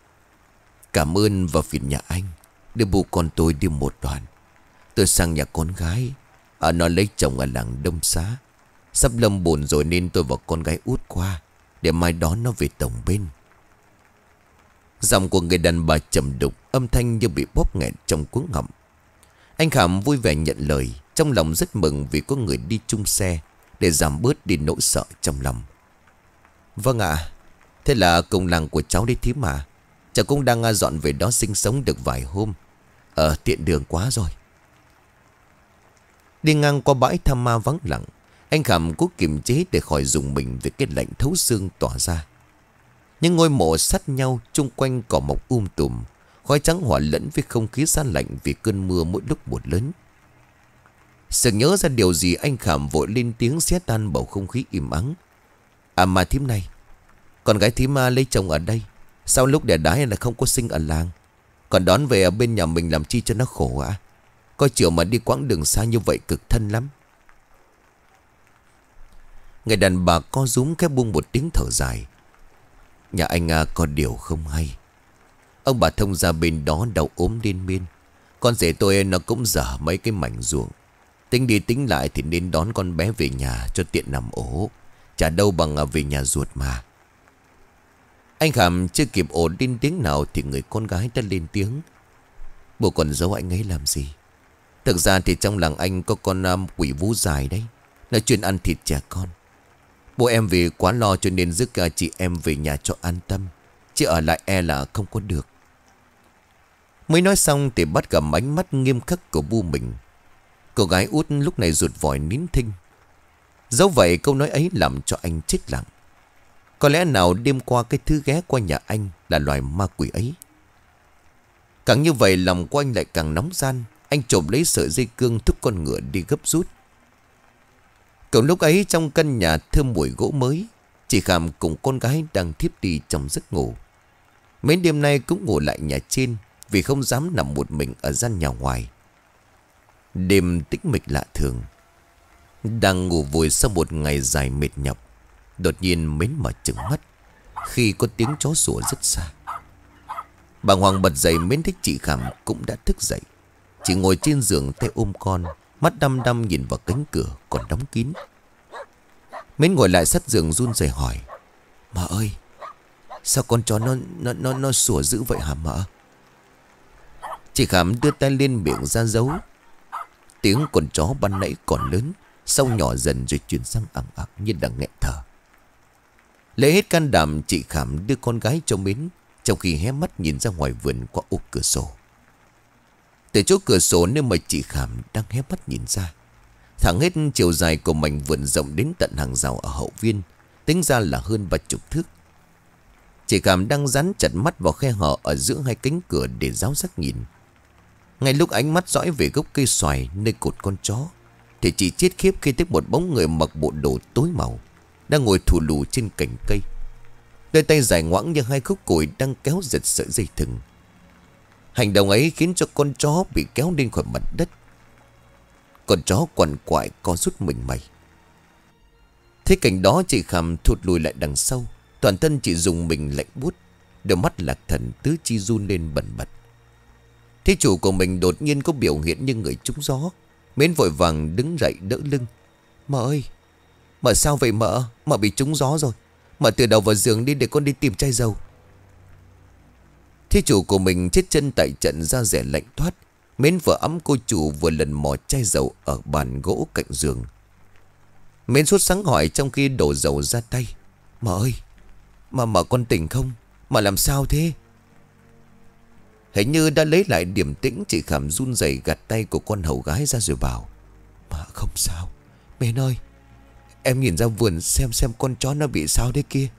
Cảm ơn và phiền nhà anh đưa bố con tôi đi một đoạn. Tôi sang nhà con gái, à, nó lấy chồng ở làng Đông Xá. Sắp lâm bồn rồi nên tôi và con gái út qua, để mai đón nó về tổng bên. Giọng của người đàn bà trầm đục, âm thanh như bị bóp nghẹn trong cuống họng. Anh Khảm vui vẻ nhận lời, trong lòng rất mừng vì có người đi chung xe, để giảm bớt đi nỗi sợ trong lòng. Vâng ạ. Thế là cùng làng của cháu đi thím mà. Cháu cũng đang dọn về đó sinh sống được vài hôm. Ờ, tiện đường quá rồi. Đi ngang qua bãi Tha Ma vắng lặng, anh Khảm cố kiềm chế để khỏi dùng mình với cái lạnh thấu xương tỏa ra. Những ngôi mộ sát nhau, chung quanh cỏ mọc um tùm, khói trắng hòa lẫn với không khí sa lạnh vì cơn mưa mỗi lúc một lớn. Sực nhớ ra điều gì, anh Khảm vội lên tiếng xé tan bầu không khí im ắng. À mà thím này, con gái thím lấy chồng ở đây, sao lúc đẻ đái là không có sinh ở làng, còn đón về ở bên nhà mình làm chi cho nó khổ ạ? À? Coi chiều mà đi quãng đường xa như vậy cực thân lắm. Người đàn bà co rúm khép buông một tiếng thở dài. Nhà anh à, có điều không hay. Ông bà thông ra bên đó đau ốm liên miên. Con rể tôi nó cũng dở mấy cái mảnh ruộng. Tính đi tính lại thì nên đón con bé về nhà cho tiện nằm ổ. Chả đâu bằng về nhà ruột mà. Anh Khảm chưa kịp ổn lên tiếng nào thì người con gái đã lên tiếng. Bố còn giấu anh ấy làm gì? Thực ra thì trong làng anh có con um, quỷ vú dài đấy. Nó chuyên ăn thịt trẻ con. Bố em vì quá lo cho nên giúp uh, chị em về nhà cho an tâm. Chứ ở lại e là không có được. Mới nói xong thì bắt gặp ánh mắt nghiêm khắc của bu mình. Cô gái út lúc này rụt vòi nín thinh. Dẫu vậy câu nói ấy làm cho anh chết lặng. Có lẽ nào đêm qua cái thứ ghé qua nhà anh là loài ma quỷ ấy. Càng như vậy lòng của anh lại càng nóng gian. Anh trộm lấy sợi dây cương thúc con ngựa đi gấp rút. Cùng lúc ấy trong căn nhà thơm mùi gỗ mới, chị Khảm cùng con gái đang thiếp đi trong giấc ngủ. Mấy đêm nay cũng ngủ lại nhà trên vì không dám nằm một mình ở gian nhà ngoài. Đêm tĩnh mịch lạ thường. Đang ngủ vùi sau một ngày dài mệt nhọc, đột nhiên Mến mở trừng mắt khi có tiếng chó sủa rất xa. Bà Hoàng bật dậy, Mến thấy chị Khảm cũng đã thức dậy. Chị ngồi trên giường tay ôm con, mắt đăm đăm nhìn vào cánh cửa còn đóng kín. Mến ngồi lại sát giường run rẩy hỏi: Mợ ơi, sao con chó nó nó nó nó sủa dữ vậy hả mợ? Chị Khảm đưa tay lên miệng ra dấu. Tiếng con chó ban nãy còn lớn, sau nhỏ dần rồi chuyển sang ẳng ặc như đang nghẹn thở. Lấy hết can đảm, chị Khảm đưa con gái cho Mến, trong khi hé mắt nhìn ra ngoài vườn qua ô cửa sổ. Từ chỗ cửa sổ nơi mà chị Khảm đang hé mắt nhìn ra, thẳng hết chiều dài của mảnh vườn rộng đến tận hàng rào ở hậu viên, tính ra là hơn ba chục thước. Chị Khảm đang dán chặt mắt vào khe hở ở giữa hai cánh cửa để giáo giác nhìn. Ngay lúc ánh mắt dõi về gốc cây xoài nơi cột con chó, thì chị chết khiếp khi thấy một bóng người mặc bộ đồ tối màu đang ngồi thù lù trên cành cây. Đôi tay dài ngoãng như hai khúc củi đang kéo giật sợi dây thừng. Hành động ấy khiến cho con chó bị kéo lên khỏi mặt đất. Con chó quằn quại co rút mình mày. Thế cảnh đó, chị Khảm thụt lùi lại đằng sau. Toàn thân chị dùng mình lạnh buốt, đôi mắt lạc thần tứ chi run lên bần bật. Thế chủ của mình đột nhiên có biểu hiện như người trúng gió. Mến vội vàng đứng dậy đỡ lưng. Mợ ơi, mợ sao vậy mợ? Mợ bị trúng gió rồi. Mợ từ đầu vào giường đi để con đi tìm chai dầu. Thế chủ của mình chết chân tại trận, da rẻ lạnh toát. Mến vừa ấm cô chủ vừa lần mò chai dầu ở bàn gỗ cạnh giường. Mến sốt sắng hỏi trong khi đổ dầu ra tay. Mợ ơi, mà mợ con tỉnh không? Mà làm sao thế? Hình như đã lấy lại điềm tĩnh, chị Khảm run rẩy gạt tay của con hầu gái ra rồi bảo. Mà không sao. Mến ơi, em nhìn ra vườn xem xem con chó nó bị sao thế kia.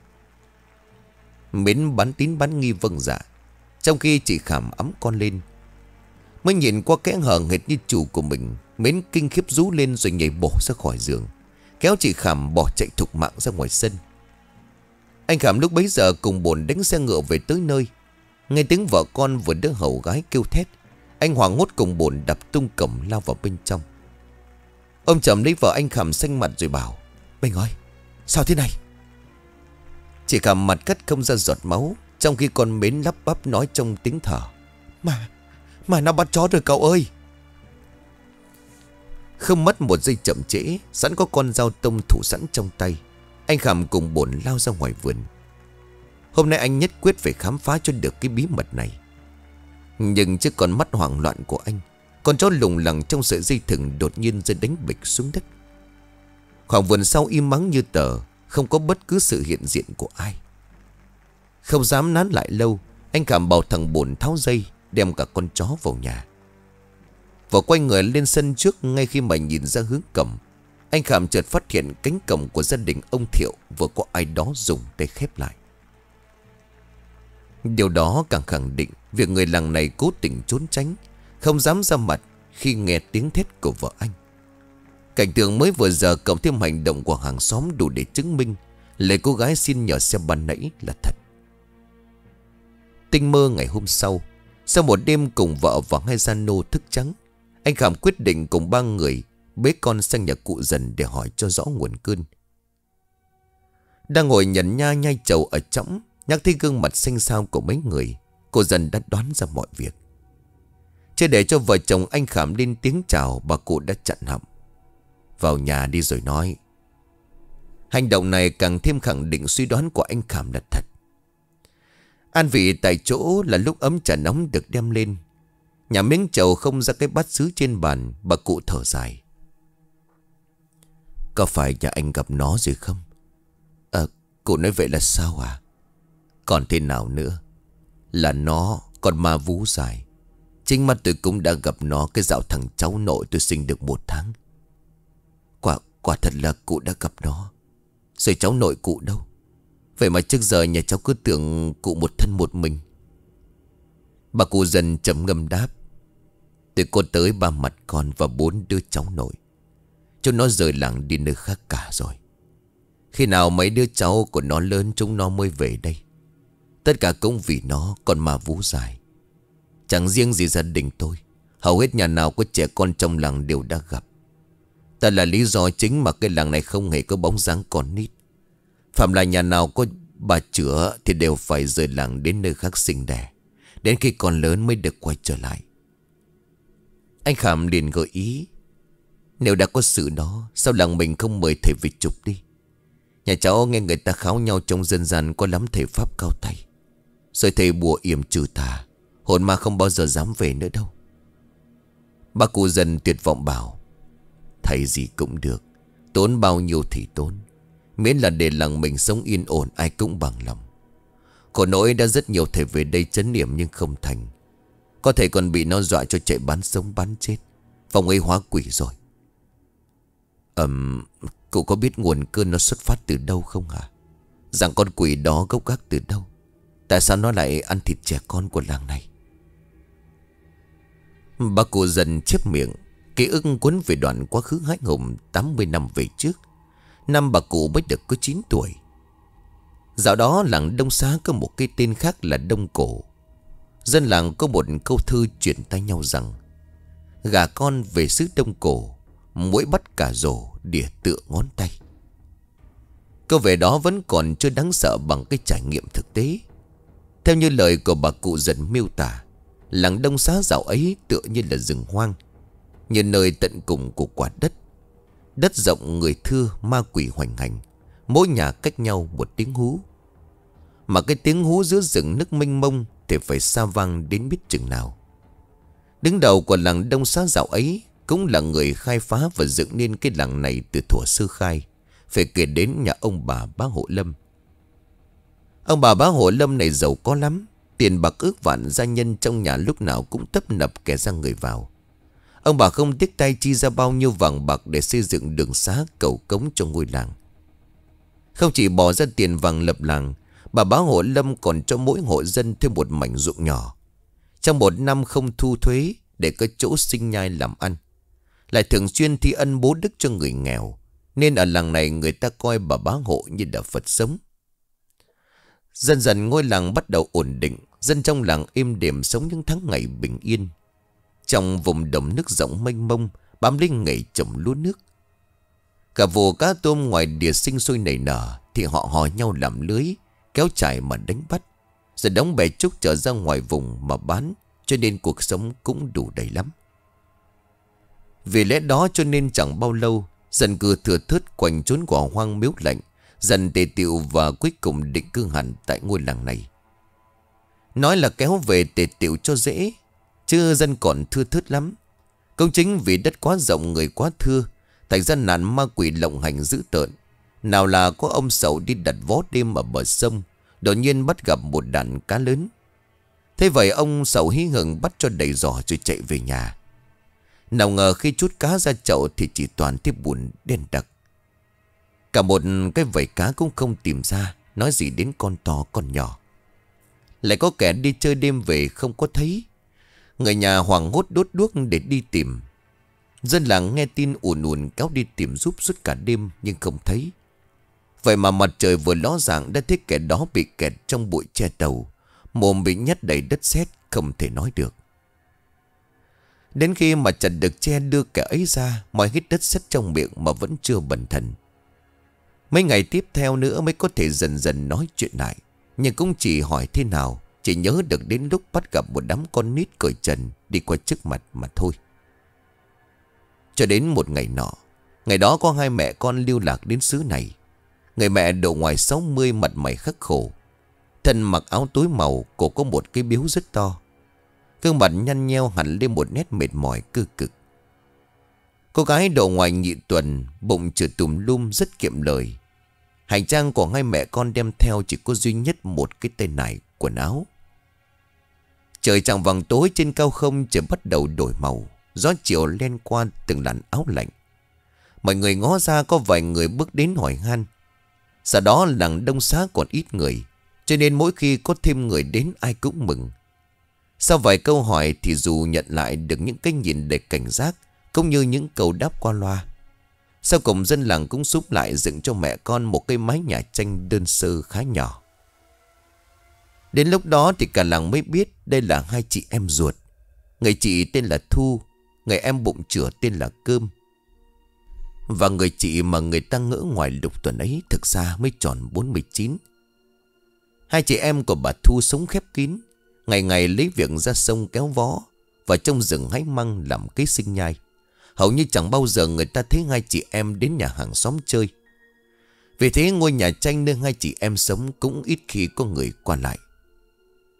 Mến bắn tín bắn nghi vâng dạ, trong khi chị Khảm ấm con lên. Mới nhìn qua kẽ hở hệt như chủ của mình, Mến kinh khiếp rú lên rồi nhảy bổ ra khỏi giường, kéo chị Khảm bỏ chạy thục mạng ra ngoài sân. Anh Khảm lúc bấy giờ cùng bồn đánh xe ngựa về tới nơi. Nghe tiếng vợ con vừa đỡ hầu gái kêu thét, anh hoảng hốt cùng bồn đập tung cổng lao vào bên trong. Ông chồng lấy vợ anh Khảm xanh mặt rồi bảo. Mình ơi, sao thế này? Chị Khảm mặt cắt không ra giọt máu, trong khi con Mến lắp bắp nói trong tiếng thở. Mà, mà nó bắt chó rồi cậu ơi. Không mất một giây chậm trễ, sẵn có con dao tông thủ sẵn trong tay, anh Khảm cùng bồn lao ra ngoài vườn. Hôm nay anh nhất quyết phải khám phá cho được cái bí mật này. Nhưng trước con mắt hoảng loạn của anh, con chó lùng lẳng trong sợi dây thừng đột nhiên rơi đánh bịch xuống đất. Khoảng vườn sau im mắng như tờ, không có bất cứ sự hiện diện của ai. Không dám nán lại lâu, anh Khảm bảo thằng bồn tháo dây, đem cả con chó vào nhà. Và quay người lên sân trước, ngay khi mà nhìn ra hướng cổng, anh Khảm chợt phát hiện cánh cổng của gia đình ông Thiệu vừa có ai đó dùng tay khép lại. Điều đó càng khẳng định việc người làng này cố tình trốn tránh, không dám ra mặt khi nghe tiếng thét của vợ anh. Cảnh tượng mới vừa giờ cộng thêm hành động của hàng xóm đủ để chứng minh lời cô gái xin nhờ xe ban nãy là thật. Tinh mơ ngày hôm sau, sau một đêm cùng vợ và hai gia nô thức trắng, anh Khảm quyết định cùng ba người bế con sang nhà cụ Dần để hỏi cho rõ nguồn cơn. Đang ngồi nhẩn nha nhai trầu ở trõng, nhắc thấy gương mặt xanh xao của mấy người, cô Dần đã đoán ra mọi việc. Chưa để cho vợ chồng anh Khảm lên tiếng chào, bà cụ đã chặn họng. Vào nhà đi rồi nói. Hành động này càng thêm khẳng định suy đoán của anh Khảm là thật. An vị tại chỗ là lúc ấm trà nóng được đem lên. Nhà miếng trầu không ra cái bát sứ trên bàn, bà cụ thở dài. Có phải nhà anh gặp nó rồi không? À, cụ nói vậy là sao à? Còn thế nào nữa? Là nó, con ma vú dài. Chính mắt tôi cũng đã gặp nó, cái dạo thằng cháu nội tôi sinh được một tháng. Quả, quả thật là cụ đã gặp nó. Rồi cháu nội cụ đâu? Vậy mà trước giờ nhà cháu cứ tưởng cụ một thân một mình. Bà cụ Dần trầm ngâm đáp. Tôi có tới ba mặt con và bốn đứa cháu nội. Chúng nó rời làng đi nơi khác cả rồi. Khi nào mấy đứa cháu của nó lớn chúng nó mới về đây. Tất cả cũng vì nó, con ma vú dài. Chẳng riêng gì gia đình tôi, hầu hết nhà nào có trẻ con trong làng đều đã gặp. Ta là lý do chính mà cái làng này không hề có bóng dáng con nít. Phạm là nhà nào có bà chữa thì đều phải rời làng đến nơi khác sinh đẻ, đến khi con lớn mới được quay trở lại. Anh Khảm liền gợi ý. Nếu đã có sự đó, sao làng mình không mời thầy về chụp đi? Nhà cháu nghe người ta kháo nhau trong dân gian có lắm thầy pháp cao tay. Rồi thầy bùa yểm trừ tà, Hồn ma không bao giờ dám về nữa đâu. Bà cụ dần tuyệt vọng bảo: Thầy gì cũng được, tốn bao nhiêu thì tốn, miễn là để làng mình sống yên ổn ai cũng bằng lòng. Khổ nỗi đã rất nhiều thầy về đây trấn niệm nhưng không thành. Có thể còn bị nó dọa cho chạy bán sống bán chết. Vòng ấy hóa quỷ rồi. Ừm Cụ có biết nguồn cơn nó xuất phát từ đâu không hả? Rằng con quỷ đó gốc gác từ đâu? Tại sao nó lại ăn thịt trẻ con của làng này? Bà cụ dần chép miệng, ký ức cuốn về đoạn quá khứ hãi hùng tám mươi năm về trước. Năm bà cụ mới được có chín tuổi. Dạo đó làng Đông Xá có một cái tên khác là Đông Cổ. Dân làng có một câu thơ truyền tay nhau rằng: Gà con về xứ Đông Cổ, muỗi bắt cả rổ đỉa tựa ngón tay. Câu về đó vẫn còn chưa đáng sợ bằng cái trải nghiệm thực tế. Theo như lời của bà cụ dần miêu tả, làng Đông Xá dạo ấy tựa như là rừng hoang, như nơi tận cùng của quả đất. Đất rộng người thưa, ma quỷ hoành hành, mỗi nhà cách nhau một tiếng hú. Mà cái tiếng hú giữa rừng nước mênh mông thì phải xa vang đến biết chừng nào. Đứng đầu của làng Đông Xá dạo ấy cũng là người khai phá và dựng nên cái làng này từ thuở sơ khai, phải kể đến nhà ông bà Bá Hộ Lâm. Ông bà Bá Hộ Lâm này giàu có lắm, tiền bạc ước vạn, gia nhân trong nhà lúc nào cũng tấp nập kẻ ra người vào. Ông bà không tiếc tay chi ra bao nhiêu vàng bạc để xây dựng đường xá cầu cống cho ngôi làng. Không chỉ bỏ ra tiền vàng lập làng, bà Bá Hộ Lâm còn cho mỗi hộ dân thêm một mảnh ruộng nhỏ. Trong một năm không thu thuế để có chỗ sinh nhai làm ăn. Lại thường xuyên thi ân bố đức cho người nghèo, nên ở làng này người ta coi bà Bá Hộ như là Phật sống. Dần dần ngôi làng bắt đầu ổn định, dân trong làng êm đềm sống những tháng ngày bình yên. Trong vùng đồng nước rộng mênh mông, bám lên nghề trồng lúa nước. Cả vụ cá tôm ngoài đìa sinh sôi nảy nở thì họ hò nhau làm lưới, kéo chài mà đánh bắt, rồi đóng bè trúc trở ra ngoài vùng mà bán, cho nên cuộc sống cũng đủ đầy lắm. Vì lẽ đó cho nên chẳng bao lâu, dân cư thừa thớt quanh chốn cỏ hoang miếu lạnh dần tề tựu và cuối cùng định cư hẳn tại ngôi làng này. Nói là kéo về tề tựu cho dễ, chứ dân còn thưa thớt lắm. Công chính vì đất quá rộng người quá thưa, thành ra nạn ma quỷ lộng hành dữ tợn. Nào là có ông Sầu đi đặt vó đêm ở bờ sông, đột nhiên bắt gặp một đàn cá lớn. Thế vậy ông Sầu hí hửng bắt cho đầy giỏ rồi chạy về nhà. Nào ngờ khi chút cá ra chậu thì chỉ toàn thấy bùn đen đặc. Cả một cái vẩy cá cũng không tìm ra, nói gì đến con to con nhỏ. Lại có kẻ đi chơi đêm về không có thấy. Người nhà hoảng hốt đốt đuốc để đi tìm. Dân làng nghe tin ùn ùn kéo đi tìm giúp suốt cả đêm nhưng không thấy. Vậy mà mặt trời vừa ló dạng đã thấy kẻ đó bị kẹt trong bụi tre tàu, mồm bị nhét đầy đất sét, không thể nói được. Đến khi mà chặt được tre đưa kẻ ấy ra, mọi hít đất sét trong miệng mà vẫn chưa bần thần. Mấy ngày tiếp theo nữa mới có thể dần dần nói chuyện lại, nhưng cũng chỉ hỏi thế nào, chỉ nhớ được đến lúc bắt gặp một đám con nít cởi trần đi qua trước mặt mà thôi. Cho đến một ngày nọ, ngày đó có hai mẹ con lưu lạc đến xứ này. Người mẹ độ ngoài sáu mươi, mặt mày khắc khổ, thân mặc áo tối màu, cổ có một cái biếu rất to. Gương mặt nhăn nheo hẳn lên một nét mệt mỏi cơ cực. Cô gái độ ngoài nhị tuần, bụng chừa tùm lum rất kiệm lời. Hành trang của hai mẹ con đem theo chỉ có duy nhất một cái tay nải quần áo. Trời chẳng vàng tối, trên cao không trời bắt đầu đổi màu. Gió chiều len qua từng làn áo lạnh. Mọi người ngó ra có vài người bước đến hỏi han. Sau đó làng Đông Xá còn ít người, cho nên mỗi khi có thêm người đến ai cũng mừng. Sau vài câu hỏi thì dù nhận lại được những cái nhìn đầy cảnh giác, cũng như những câu đáp qua loa. Sau cùng dân làng cũng xúm lại dựng cho mẹ con một cái mái nhà tranh đơn sơ khá nhỏ. Đến lúc đó thì cả làng mới biết đây là hai chị em ruột. Người chị tên là Thu, người em bụng chửa tên là Cơm. Và người chị mà người ta ngỡ ngoài lục tuần ấy thực ra mới tròn bốn mươi chín. Hai chị em của bà Thu sống khép kín, ngày ngày lấy việc ra sông kéo vó và trong rừng hái măng làm kế sinh nhai. Hầu như chẳng bao giờ người ta thấy hai chị em đến nhà hàng xóm chơi. Vì thế ngôi nhà tranh nơi hai chị em sống cũng ít khi có người qua lại.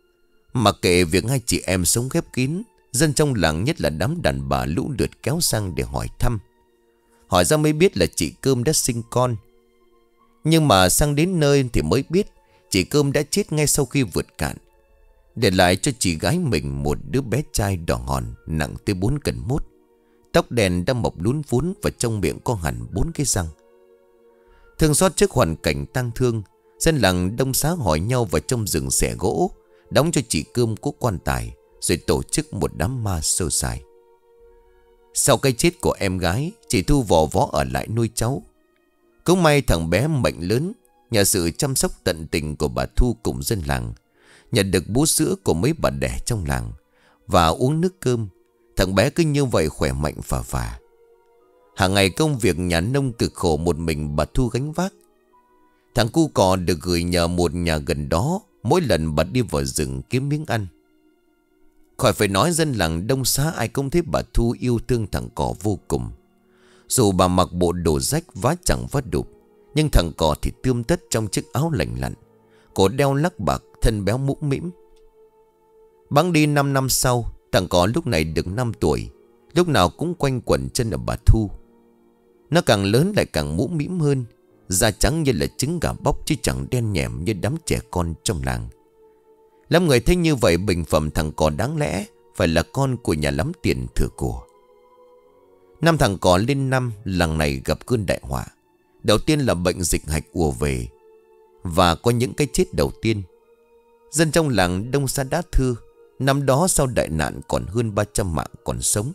Mặc kệ việc hai chị em sống khép kín, dân trong làng nhất là đám đàn bà lũ lượt kéo sang để hỏi thăm. Hỏi ra mới biết là chị Cơm đã sinh con. Nhưng mà sang đến nơi thì mới biết chị Cơm đã chết ngay sau khi vượt cạn, để lại cho chị gái mình một đứa bé trai đỏ hòn nặng tới bốn cân mốt. Tóc đen đã mọc lún vún và trong miệng có hẳn bốn cái răng. Thương xót trước hoàn cảnh tang thương, dân làng đông xá hỏi nhau vào trong rừng xẻ gỗ, đóng cho chị Cơm cố quan tài, rồi tổ chức một đám ma sâu dài. Sau cái chết của em gái, chị Thu vò vó ở lại nuôi cháu. Cũng may thằng bé mệnh lớn, nhờ sự chăm sóc tận tình của bà Thu cùng dân làng, nhận được bú sữa của mấy bà đẻ trong làng và uống nước cơm. Thằng bé cứ như vậy khỏe mạnh phà phà. Hàng ngày công việc nhà nông cực khổ một mình bà Thu gánh vác. Thằng cu cò được gửi nhờ một nhà gần đó, mỗi lần bà đi vào rừng kiếm miếng ăn. Khỏi phải nói, dân làng đông xá ai cũng thấy bà Thu yêu thương thằng cò vô cùng. Dù bà mặc bộ đồ rách vá chẳng vá đục, nhưng thằng cò thì tươm tất trong chiếc áo lành lặn, cổ đeo lắc bạc, thân béo mũm mĩm. Bẵng đi năm năm sau, thằng cò lúc này được năm tuổi, lúc nào cũng quanh quẩn chân ở bà Thu. Nó càng lớn lại càng mũm mĩm hơn, da trắng như là trứng gà bóc chứ chẳng đen nhẻm như đám trẻ con trong làng. Lắm người thấy như vậy bình phẩm thằng cò đáng lẽ phải là con của nhà lắm tiền thừa của. Năm thằng cò lên năm, làng này gặp cơn đại họa. Đầu tiên là bệnh dịch hạch ùa về, và có những cái chết đầu tiên. Dân trong làng đông xá đã thưa, năm đó sau đại nạn còn hơn ba trăm mạng còn sống.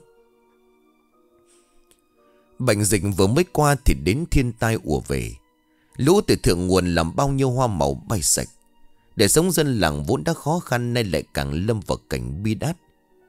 Bệnh dịch vừa mới qua thì đến thiên tai ùa về. Lũ từ thượng nguồn làm bao nhiêu hoa màu bay sạch. Để sống dân làng vốn đã khó khăn, nay lại càng lâm vào cảnh bi đát.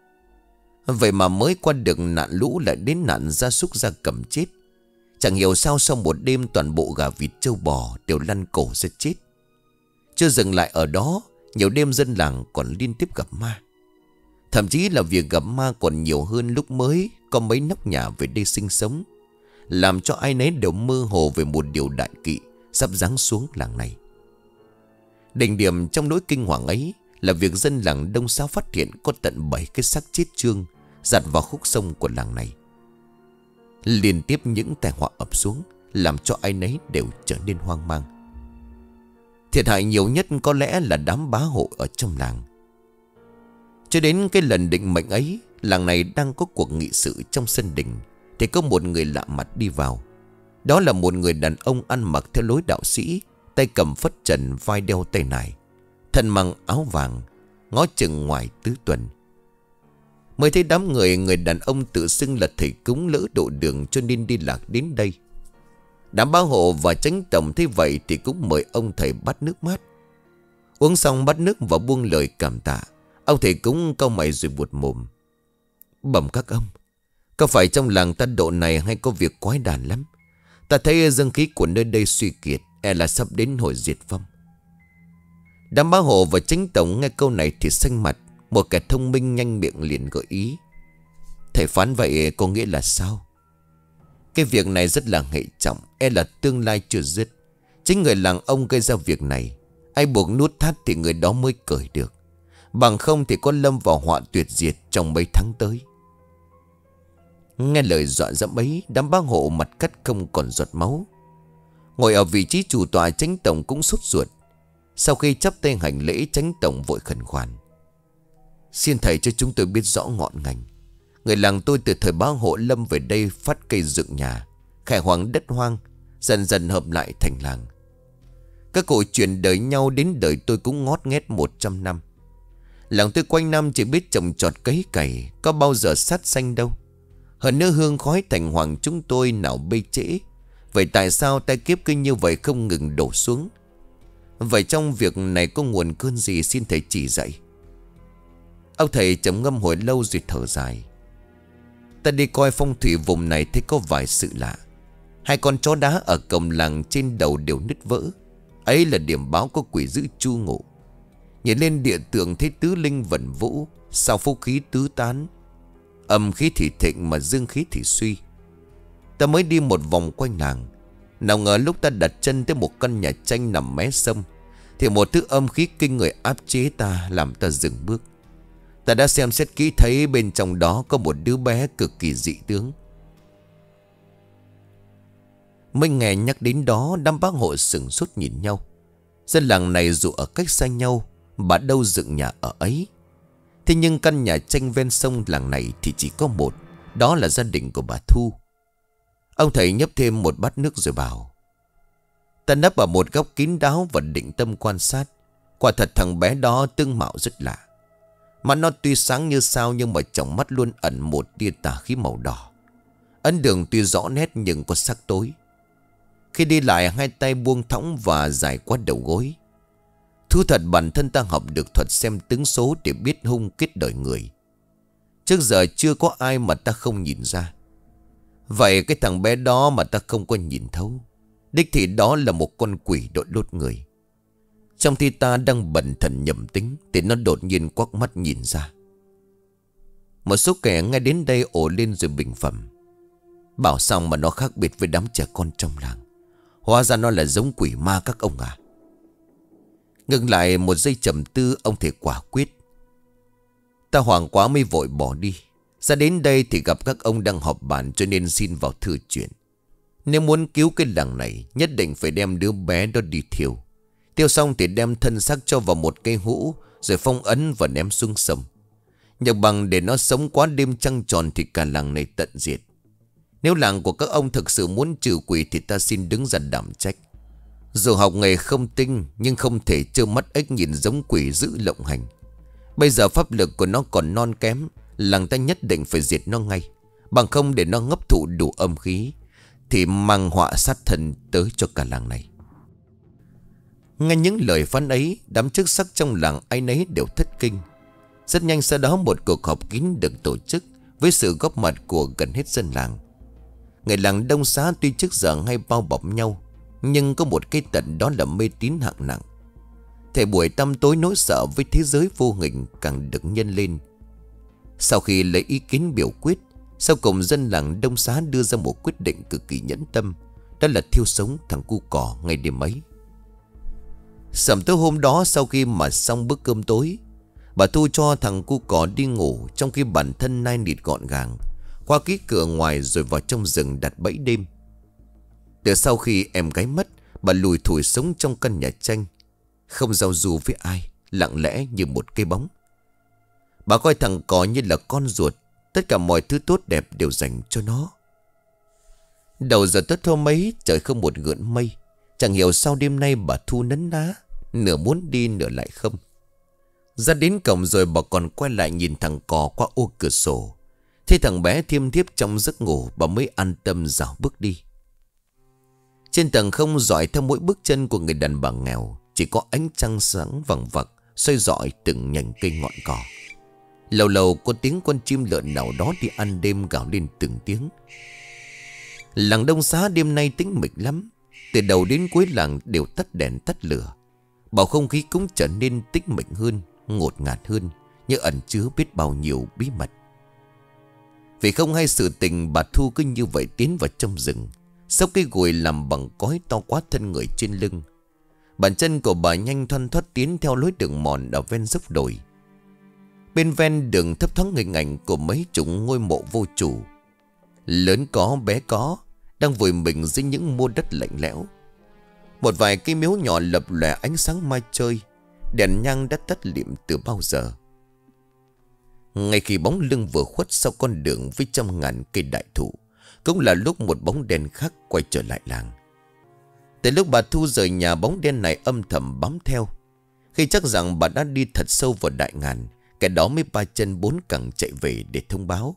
Vậy mà mới qua được nạn lũ lại đến nạn gia súc gia cầm chết. Chẳng hiểu sao sau một đêm toàn bộ gà vịt trâu bò đều lăn cổ ra chết. Chưa dừng lại ở đó, nhiều đêm dân làng còn liên tiếp gặp ma. Thậm chí là việc gặp ma còn nhiều hơn lúc mới có mấy nóc nhà về đây sinh sống, làm cho ai nấy đều mơ hồ về một điều đại kỵ sắp giáng xuống làng này. Đỉnh điểm trong nỗi kinh hoàng ấy là việc dân làng đông xá phát hiện có tận bảy cái xác chết trương giặt vào khúc sông của làng này. Liên tiếp những tai họa ập xuống, làm cho ai nấy đều trở nên hoang mang. Thiệt hại nhiều nhất có lẽ là đám bá hộ ở trong làng. Cho đến cái lần định mệnh ấy, làng này đang có cuộc nghị sự trong sân đình, thì có một người lạ mặt đi vào. Đó là một người đàn ông ăn mặc theo lối đạo sĩ, tay cầm phất trần, vai đeo tay nải, thân mang áo vàng, ngó chừng ngoài tứ tuần. Mới thấy đám người, người đàn ông tự xưng là thầy cúng lỡ độ đường cho nên đi lạc đến đây. Đám bá hộ và chánh tổng thấy vậy thì cũng mời ông thầy bát nước mát. Uống xong bát nước và buông lời cảm tạ, ông thầy cúng cau mày rồi buột mồm: "Bẩm các ông, có phải trong làng ta độ này hay có việc quái đản lắm? Ta thấy dương khí của nơi đây suy kiệt, e là sắp đến hồi diệt vong." Đám bá hộ và chánh tổng nghe câu này thì xanh mặt. Một kẻ thông minh nhanh miệng liền gợi ý: "Thầy phán vậy có nghĩa là sao?" "Cái việc này rất là hệ trọng, e là tương lai chưa dứt. Chính người làng ông gây ra việc này, ai buộc nút thắt thì người đó mới cởi được. Bằng không thì có lâm vào họa tuyệt diệt trong mấy tháng tới." Nghe lời dọa dẫm ấy, đám bá hộ mặt cắt không còn giọt máu. Ngồi ở vị trí chủ tọa, chánh tổng cũng sốt ruột. Sau khi chắp tay hành lễ, chánh tổng vội khẩn khoản: "Xin thầy cho chúng tôi biết rõ ngọn ngành. Người làng tôi từ thời bá hộ lâm về đây phát cây dựng nhà, khai hoang đất hoang, dần dần hợp lại thành làng. Các cụ truyền đời nhau đến đời tôi cũng ngót nghét một trăm năm. Làng tôi quanh năm chỉ biết trồng trọt cấy cày, có bao giờ sát xanh đâu. Hơn nữa hương khói thành hoàng chúng tôi nào bê trễ. Vậy tại sao tai kiếp cứ như vậy không ngừng đổ xuống? Vậy trong việc này có nguồn cơn gì, xin thầy chỉ dạy." Ông thầy trầm ngâm hồi lâu rồi thở dài: "Ta đi coi phong thủy vùng này thấy có vài sự lạ. Hai con chó đá ở cổng làng trên đầu đều nứt vỡ. Ấy là điểm báo có quỷ dữ chu ngụ. Nhìn lên địa tượng thấy tứ linh vẩn vũ, sao phúc khí tứ tán. Âm khí thì thịnh mà dương khí thì suy. Ta mới đi một vòng quanh làng, nào ngờ lúc ta đặt chân tới một căn nhà tranh nằm mé sông thì một thứ âm khí kinh người áp chế ta, làm ta dừng bước. Ta đã xem xét kỹ thấy bên trong đó có một đứa bé cực kỳ dị tướng. Mới nghe nhắc đến đó, đám bác hộ sửng sốt nhìn nhau. Dân làng này dù ở cách xa nhau, bà đâu dựng nhà ở ấy. Thế nhưng căn nhà tranh ven sông làng này thì chỉ có một, đó là gia đình của bà Thu. Ông thầy nhấp thêm một bát nước rồi bảo: ta nấp ở một góc kín đáo và định tâm quan sát. Quả thật thằng bé đó tương mạo rất lạ. Mắt nó tuy sáng như sao, nhưng mà trong mắt luôn ẩn một tia tà khí màu đỏ. Ấn đường tuy rõ nét nhưng có sắc tối. Khi đi lại, hai tay buông thõng và dài qua đầu gối. Thú thật bản thân ta học được thuật xem tướng số để biết hung kết đời người. Trước giờ chưa có ai mà ta không nhìn ra. Vậy cái thằng bé đó mà ta không có nhìn thấu, đích thị đó là một con quỷ đội lốt người. Trong khi ta đang bần thần nhầm tính thì nó đột nhiên quắc mắt nhìn ra. Một số kẻ ngay đến đây ồ lên rồi bình phẩm: bảo xong mà nó khác biệt với đám trẻ con trong làng. Hóa ra nó là giống quỷ ma các ông à. Ngừng lại một giây trầm tư, ông thầy quả quyết: ta hoảng quá mới vội bỏ đi. Ra đến đây thì gặp các ông đang họp bàn, cho nên xin vào thư chuyện. Nếu muốn cứu cái làng này, nhất định phải đem đứa bé đó đi thiêu. Thiêu xong thì đem thân xác cho vào một cây hũ, rồi phong ấn và ném xuống sông. Nhờ bằng để nó sống quá đêm trăng tròn thì cả làng này tận diệt. Nếu làng của các ông thực sự muốn trừ quỷ thì ta xin đứng ra đảm trách. Dù học nghề không tinh, nhưng không thể trơ mắt ếch nhìn giống quỷ dữ lộng hành. Bây giờ pháp lực của nó còn non kém, làng ta nhất định phải diệt nó ngay. Bằng không để nó ngấp thụ đủ âm khí thì mang họa sát thân tới cho cả làng này. Nghe những lời phán ấy, đám chức sắc trong làng ai nấy đều thất kinh. Rất nhanh sau đó một cuộc họp kín được tổ chức với sự góp mặt của gần hết dân làng. Người làng Đông Xá tuy trước giờ hay bao bọc nhau, nhưng có một cái tật, đó là mê tín hạng nặng. Thời buổi tăm tối nỗi sợ với thế giới vô hình càng được nhân lên. Sau khi lấy ý kiến biểu quyết, sau cùng dân làng Đông Xá đưa ra một quyết định cực kỳ nhẫn tâm, đó là thiêu sống thằng cu cỏ ngay đêm ấy. Sẩm tối hôm đó, sau khi mà xong bữa cơm tối, bà Thu cho thằng cu cỏ đi ngủ, trong khi bản thân nai nịt gọn gàng qua ký cửa ngoài rồi vào trong rừng đặt bẫy đêm. Từ sau khi em gái mất, bà lùi thủi sống trong căn nhà tranh, không giao du với ai, lặng lẽ như một cây bóng. Bà coi thằng cỏ như là con ruột, tất cả mọi thứ tốt đẹp đều dành cho nó. Đầu giờ tất hôm ấy, trời không một gợn mây. Chẳng hiểu sao đêm nay bà Thu nấn ná, nửa muốn đi nửa lại không. Ra đến cổng rồi bà còn quay lại nhìn thằng cò qua ô cửa sổ. Thấy thằng bé thiêm thiếp trong giấc ngủ, bà mới an tâm dạo bước đi. Trên tầng không dõi theo mỗi bước chân của người đàn bà nghèo, chỉ có ánh trăng sáng vằng vặc soi rọi từng nhành cây ngọn cỏ. Lâu lâu có tiếng con chim lợn nào đó đi ăn đêm gào lên từng tiếng. Làng Đông Xá đêm nay tĩnh mịch lắm. Từ đầu đến cuối làng đều tắt đèn tắt lửa. Bầu không khí cũng trở nên tĩnh mịch hơn, ngột ngạt hơn, như ẩn chứa biết bao nhiêu bí mật. Vì không hay sự tình, bà Thu cứ như vậy tiến vào trong rừng, xốc cây gùi làm bằng cói to quá thân người trên lưng. Bàn chân của bà nhanh thoăn thoắt tiến theo lối đường mòn ở ven dốc đồi. Bên ven đường thấp thoáng hình ảnh của mấy chục ngôi mộ vô chủ, lớn có bé có, đang vùi mình dưới những mô đất lạnh lẽo. Một vài cây miếu nhỏ lập lòe ánh sáng mai chơi, đèn nhang đã tắt lịm từ bao giờ. Ngay khi bóng lưng vừa khuất sau con đường với trăm ngàn cây đại thụ, cũng là lúc một bóng đen khác quay trở lại làng. Từ lúc bà Thu rời nhà, bóng đen này âm thầm bám theo. Khi chắc rằng bà đã đi thật sâu vào đại ngàn, kẻ đó mới ba chân bốn cẳng chạy về để thông báo.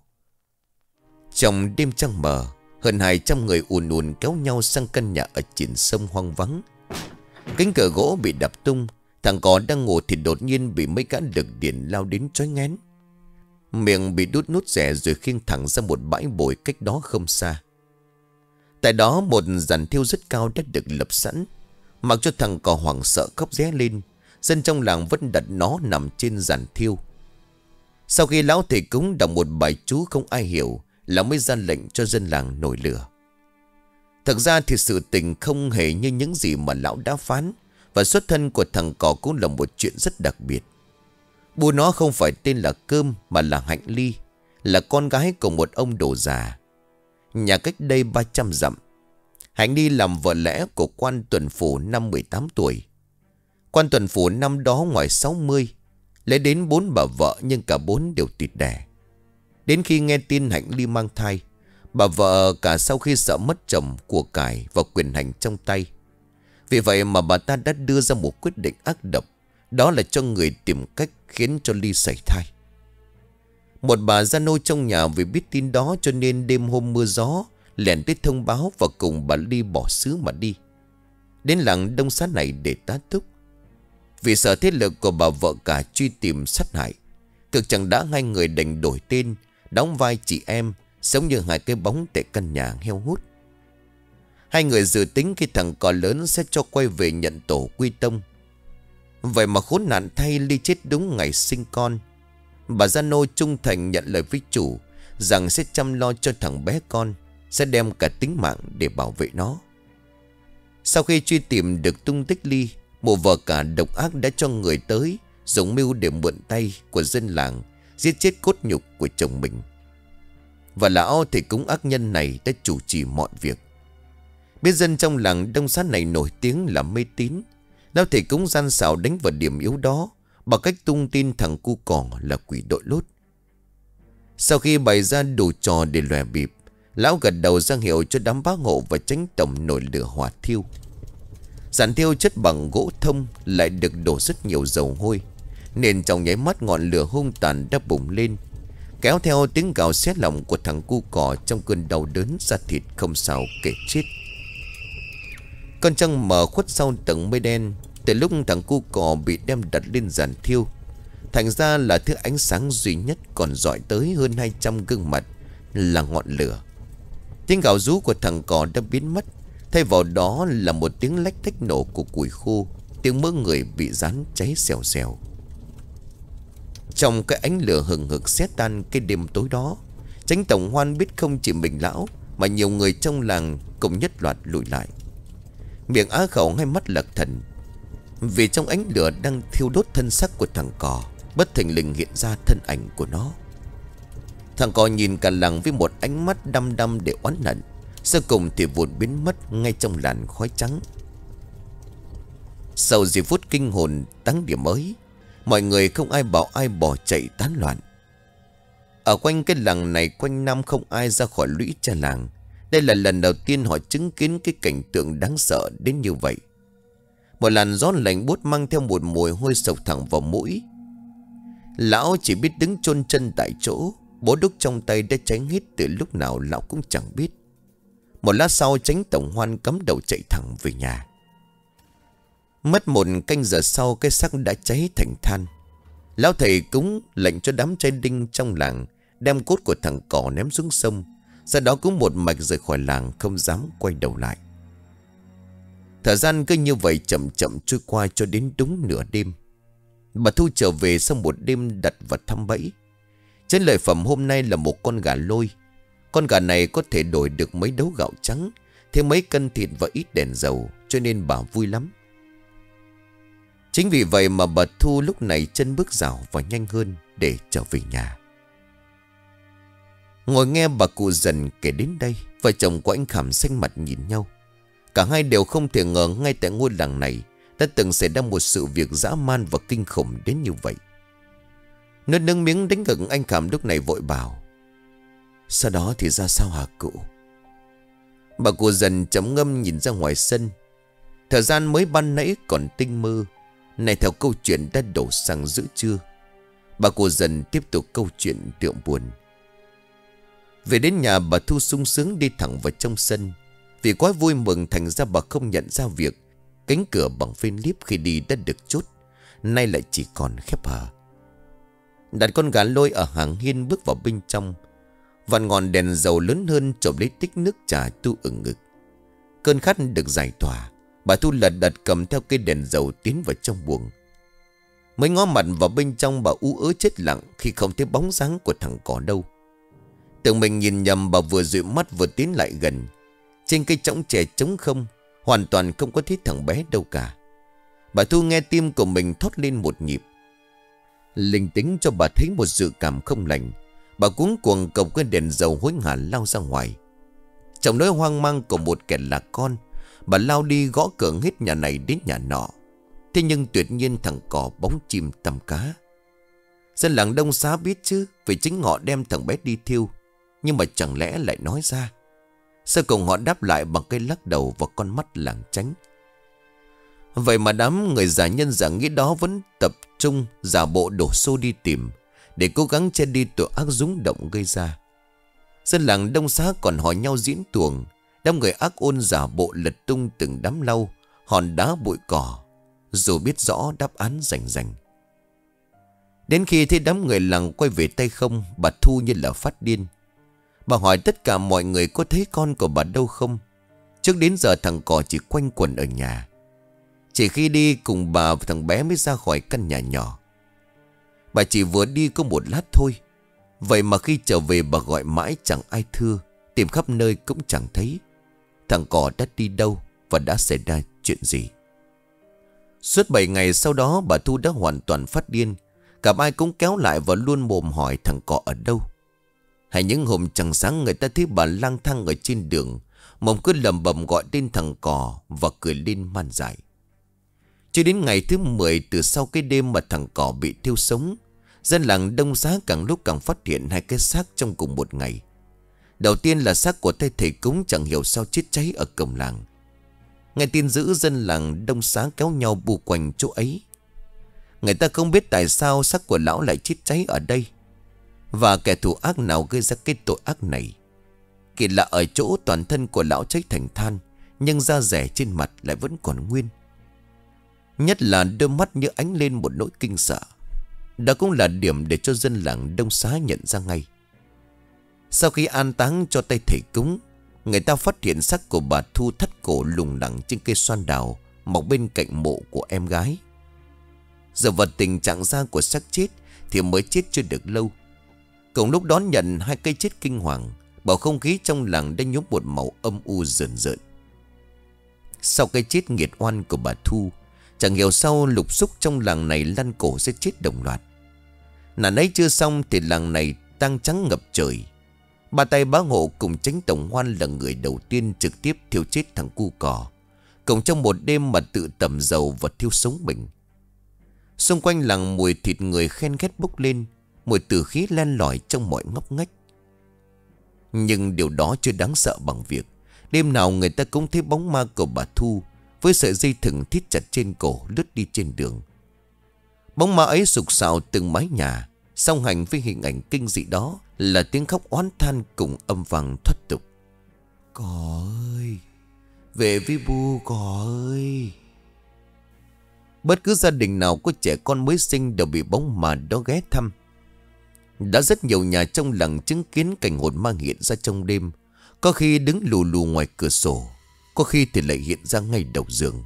Trong đêm trăng mờ, hơn hai trăm người ùn ùn kéo nhau sang căn nhà ở triển sông hoang vắng. Cánh cửa gỗ bị đập tung, thằng cò đang ngủ thì đột nhiên bị mấy gã đực điện lao đến trói ngén. Miệng bị đút nút rẻ rồi khiêng thẳng ra một bãi bồi cách đó không xa. Tại đó một giàn thiêu rất cao đã được lập sẵn. Mặc cho thằng cò hoảng sợ khóc ré lên, dân trong làng vẫn đặt nó nằm trên giàn thiêu. Sau khi lão thầy cúng đọc một bài chú không ai hiểu, lão mới ra lệnh cho dân làng nổi lửa. Thực ra thì sự tình không hề như những gì mà lão đã phán, Và xuất thân của thằng cò cũng là một chuyện rất đặc biệt. Bố nó không phải tên là Cơm mà là Hạnh Ly, là con gái của một ông đồ già, nhà cách đây ba trăm dặm. Hạnh Ly làm vợ lẽ của quan tuần phủ năm mười tám tuổi. Quan tuần phủ năm đó ngoài sáu mươi, lấy đến bốn bà vợ nhưng cả bốn đều tịt đẻ. Đến khi nghe tin Hạnh Ly mang thai, bà vợ cả sau khi sợ mất chồng, của cải và quyền hành trong tay. Vì vậy mà bà ta đã đưa ra một quyết định ác độc, đó là cho người tìm cách khiến cho Ly sảy thai. Một bà gia nô trong nhà vì biết tin đó cho nên đêm hôm mưa gió lẻn tới thông báo và cùng bà Ly bỏ xứ mà đi đến làng Đông Xá này để tá túc. Vì sợ thế lực của bà vợ cả truy tìm sát hại, cực chẳng đã hai người đành đổi tên, đóng vai chị em, sống như hai cái bóng tại căn nhà heo hút. Hai người dự tính khi thằng cò lớn sẽ cho quay về nhận tổ quy tông. Vậy mà khốn nạn thay, Ly chết đúng ngày sinh con. Bà gia nô trung thành nhận lời với chủ rằng sẽ chăm lo cho thằng bé con, sẽ đem cả tính mạng để bảo vệ nó. Sau khi truy tìm được tung tích Ly, một vợ cả độc ác đã cho người tới dùng mưu để mượn tay của dân làng giết chết cốt nhục của chồng mình. Và lão thầy cúng ác nhân này đã chủ trì mọi việc. Biết dân trong làng Đông Xá này nổi tiếng là mê tín, lão thầy cúng gian xảo đánh vào điểm yếu đó bằng cách tung tin thằng cu cò là quỷ đội lốt. Sau khi bày ra đủ trò để lòe bịp, lão gật đầu ra hiệu cho đám bá hộ và tránh tổng nổi lửa hỏa thiêu. Giàn thiêu chất bằng gỗ thông lại được đổ rất nhiều dầu hôi, nên trong nháy mắt ngọn lửa hung tàn đã bùng lên, kéo theo tiếng gào xé lòng của thằng cu cò trong cơn đau đớn da thịt không sao kể chết. Con trăng mờ khuất sau tầng mây đen. Từ lúc thằng cu cò bị đem đặt lên giàn thiêu, thành ra là thứ ánh sáng duy nhất còn dọi tới hơn hai trăm gương mặt là ngọn lửa. Tiếng gào rú của thằng cò đã biến mất, thay vào đó là một tiếng lách tách nổ của củi khô, tiếng mỡ người bị rán cháy xèo xèo. Trong cái ánh lửa hừng hực xé tan cái đêm tối đó, Chánh tổng hoan biết không chỉ mình lão mà nhiều người trong làng cùng nhất loạt lùi lại, miệng á khẩu hai mắt lạc thần. Vì trong ánh lửa đang thiêu đốt thân xác của thằng cò, bất thình lình hiện ra thân ảnh của nó. Thằng cò nhìn cả làng với một ánh mắt đăm đăm để oán hận, sau cùng thì vụt biến mất ngay trong làn khói trắng. Sau giây phút kinh hồn táng điểm ấy, mọi người không ai bảo ai bỏ chạy tán loạn. Ở quanh cái làng này quanh năm không ai ra khỏi lũy cha làng. Đây là lần đầu tiên họ chứng kiến cái cảnh tượng đáng sợ đến như vậy. Một làn gió lạnh buốt mang theo một mùi hôi sộc thẳng vào mũi. Lão chỉ biết đứng chôn chân tại chỗ, bó đuốc trong tay đã cháy hết từ lúc nào lão cũng chẳng biết. Một lát sau, Chánh tổng hoan cắm đầu chạy thẳng về nhà. Mất một canh giờ sau, cái xác đã cháy thành than. Lão thầy cúng lệnh cho đám trai đinh trong làng đem cốt của thằng cò ném xuống sông, sau đó cũng một mạch rời khỏi làng, không dám quay đầu lại. Thời gian cứ như vậy chậm chậm trôi qua cho đến đúng nửa đêm. Bà Thu trở về sau một đêm đặt vật thăm bẫy. Trên lợi phẩm hôm nay là một con gà lôi. Con gà này có thể đổi được mấy đấu gạo trắng, thêm mấy cân thịt và ít đèn dầu, cho nên bà vui lắm. Chính vì vậy mà bà Thu lúc này chân bước rảo và nhanh hơn để trở về nhà. Ngồi nghe bà cụ Dần kể đến đây, vợ chồng của anh Khảm xanh mặt nhìn nhau. Cả hai đều không thể ngờ ngay tại ngôi làng này đã từng xảy ra một sự việc dã man và kinh khủng đến như vậy. Nuốt nước miếng đánh ngực, anh Khảm lúc này vội bảo: "Sau đó thì ra sao hả cụ?" Bà cụ Dần trầm ngâm nhìn ra ngoài sân. Thời gian mới ban nãy còn tinh mơ, này theo câu chuyện đã đổ sang giữa trưa. Bà cụ Dần tiếp tục câu chuyện đượm buồn. Về đến nhà, bà Thu sung sướng đi thẳng vào trong sân. Vì quá vui mừng thành ra bà không nhận ra việc cánh cửa bằng phên líp khi đi đã được chốt, nay lại chỉ còn khép hờ. Đặt con gà lôi ở hàng hiên, bước vào bên trong. Vằn ngọn đèn dầu lớn hơn chộp lấy tích nước trà tu ửng ngực. Cơn khát được giải tỏa, bà Thu lật đật cầm theo cây đèn dầu tiến vào trong buồng. Mới ngó mặt vào bên trong, bà ú ớ chết lặng khi không thấy bóng dáng của thằng cò đâu. Tưởng mình nhìn nhầm, bà vừa dụi mắt vừa tiến lại gần. Trên cây chõng chè trống không, hoàn toàn không có thấy thằng bé đâu cả. Bà Thu nghe tim của mình thót lên một nhịp. Linh tính cho bà thấy một dự cảm không lành. Bà cuống cuồng cầm cái đèn dầu hối hả lao ra ngoài. Trong nỗi hoang mang của một kẻ lạc con, bà lao đi gõ cửa hết nhà này đến nhà nọ. Thế nhưng tuyệt nhiên thằng cò bóng chim tầm cá. Dân làng Đông Xá biết chứ, vì chính họ đem thằng bé đi thiêu. Nhưng mà chẳng lẽ lại nói ra. Sau cùng họ đáp lại bằng cái lắc đầu và con mắt lảng tránh. Vậy mà đám người giả nhân giả nghĩa đó vẫn tập trung giả bộ đổ xô đi tìm, để cố gắng che đi tội ác rúng động gây ra. Dân làng Đông Xá còn hỏi nhau diễn tuồng. Đám người ác ôn giả bộ lật tung từng đám lau, hòn đá bụi cỏ, dù biết rõ đáp án rành rành. Đến khi thấy đám người làng quay về tay không, bà Thu như là phát điên. Bà hỏi tất cả mọi người có thấy con của bà đâu không. Trước đến giờ thằng cò chỉ quanh quẩn ở nhà. Chỉ khi đi cùng bà và thằng bé mới ra khỏi căn nhà nhỏ. Bà chỉ vừa đi có một lát thôi. Vậy mà khi trở về bà gọi mãi chẳng ai thưa, tìm khắp nơi cũng chẳng thấy. Thằng cò đã đi đâu và đã xảy ra chuyện gì? Suốt bảy ngày sau đó bà Thu đã hoàn toàn phát điên. Cả ai cũng kéo lại và luôn mồm hỏi thằng cò ở đâu. Hay những hôm chẳng sáng người ta thấy bà lang thang ở trên đường, mồm cứ lầm bầm gọi tên thằng cò và cười lên man dại. Cho đến ngày thứ mười từ sau cái đêm mà thằng cò bị thiêu sống, dân làng Đông Xá càng lúc càng phát hiện hai cái xác trong cùng một ngày. Đầu tiên là xác của tay thầy cúng chẳng hiểu sao chết cháy ở cổng làng. Nghe tin dữ, dân làng Đông Xá kéo nhau bu quanh chỗ ấy. Người ta không biết tại sao xác của lão lại chết cháy ở đây, và kẻ thù ác nào gây ra cái tội ác này. Kỳ lạ ở chỗ toàn thân của lão cháy thành than, nhưng da rẻ trên mặt lại vẫn còn nguyên. Nhất là đôi mắt như ánh lên một nỗi kinh sợ. Đó cũng là điểm để cho dân làng Đông Xá nhận ra ngay. Sau khi an táng cho tay thầy cúng, người ta phát hiện xác của bà Thu thắt cổ lủng lẳng trên cây xoan đào mọc bên cạnh mộ của em gái. Giờ vật tình trạng da của xác chết thì mới chết chưa được lâu. Cùng lúc đón nhận hai cây chết kinh hoàng, bầu không khí trong làng đã nhuốm một màu âm u rợn rợn. Sau cái chết nghiệt oan của bà Thu, chẳng hiểu sao lục xúc trong làng này lăn cổ sẽ chết đồng loạt. Nạn ấy chưa xong thì làng này tang trắng ngập trời. Ba tay bá hộ cùng Chánh Tổng Hoan là người đầu tiên trực tiếp thiêu chết thằng cu cò, cùng trong một đêm mà tự tẩm dầu và thiêu sống mình. Xung quanh làng mùi thịt người khen ghét bốc lên, mùi tử khí len lỏi trong mọi ngóc ngách. Nhưng điều đó chưa đáng sợ bằng việc đêm nào người ta cũng thấy bóng ma của bà Thu với sợi dây thừng thít chặt trên cổ lướt đi trên đường. Bóng ma ấy sục sạo từng mái nhà, song hành với hình ảnh kinh dị đó là tiếng khóc oán than cùng âm vang thoát tục. Cò ơi, về với bu cò ơi. Bất cứ gia đình nào có trẻ con mới sinh đều bị bóng ma đó ghé thăm. Đã rất nhiều nhà trong làng chứng kiến cảnh hồn ma hiện ra trong đêm, có khi đứng lù lù ngoài cửa sổ, có khi thì lại hiện ra ngay đầu giường.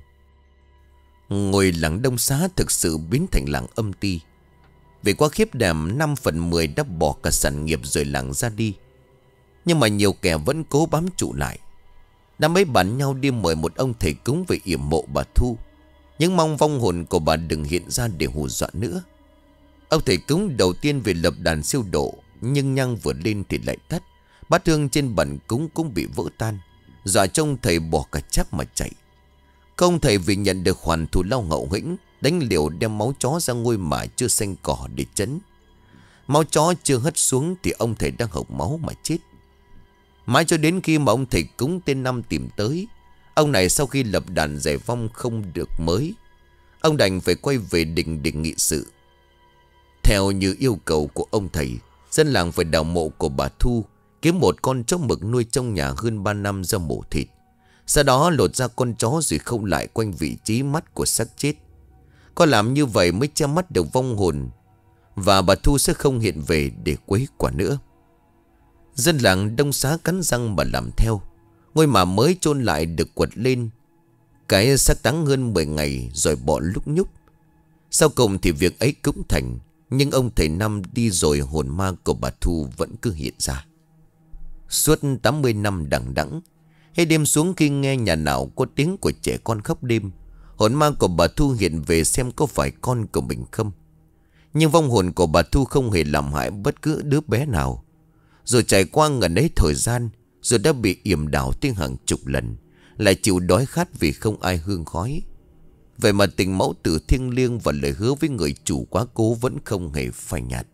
Ngôi làng Đông Xá thực sự biến thành làng âm ti. Vì quá khiếp đảm, năm phần mười đã bỏ cả sản nghiệp rồi làng ra đi. Nhưng mà nhiều kẻ vẫn cố bám trụ lại. Đám ấy bàn nhau đi mời một ông thầy cúng về yểm mộ bà Thu, nhưng mong vong hồn của bà đừng hiện ra để hù dọa nữa. Ông thầy cúng đầu tiên về lập đàn siêu độ, nhưng nhang vừa lên thì lại tắt. Bát hương trên bàn cúng cũng bị vỡ tan, dọa trông thầy bỏ cả cháp mà chạy. Công thầy vì nhận được khoản thù lao ngậu nghĩnh, đánh liều đem máu chó ra ngôi mả chưa xanh cỏ để chấn. Máu chó chưa hất xuống thì ông thầy đang hộc máu mà chết. Mãi cho đến khi mà ông thầy cúng tên Năm tìm tới, ông này sau khi lập đàn giải vong không được mới, ông đành phải quay về đình để nghị sự. Theo như yêu cầu của ông thầy, dân làng phải đào mộ của bà Thu, kiếm một con chó mực nuôi trong nhà hơn ba năm ra mổ thịt. Sau đó lột ra con chó rồi khâu lại quanh vị trí mắt của xác chết. Có làm như vậy mới che mắt được vong hồn, và bà Thu sẽ không hiện về để quấy quả nữa. Dân làng Đông Xá cắn răng mà làm theo. Ngôi mả mới chôn lại được quật lên, cái xác táng hơn mười ngày rồi bỏ lúc nhúc. Sau cùng thì việc ấy cũng thành, nhưng ông thầy Năm đi rồi hồn ma của bà Thu vẫn cứ hiện ra. Suốt tám mươi năm đằng đẵng, hết đêm xuống khi nghe nhà nào có tiếng của trẻ con khóc đêm, Hồn ma của bà Thu hiện về xem có phải con của mình không. Nhưng vong hồn của bà Thu không hề làm hại bất cứ đứa bé nào. Rồi trải qua ngần ấy thời gian, rồi đã bị yểm đảo tiếng hàng chục lần, lại chịu đói khát vì không ai hương khói. Vậy mà tình mẫu tử thiêng liêng và lời hứa với người chủ quá cố vẫn không hề phai nhạt.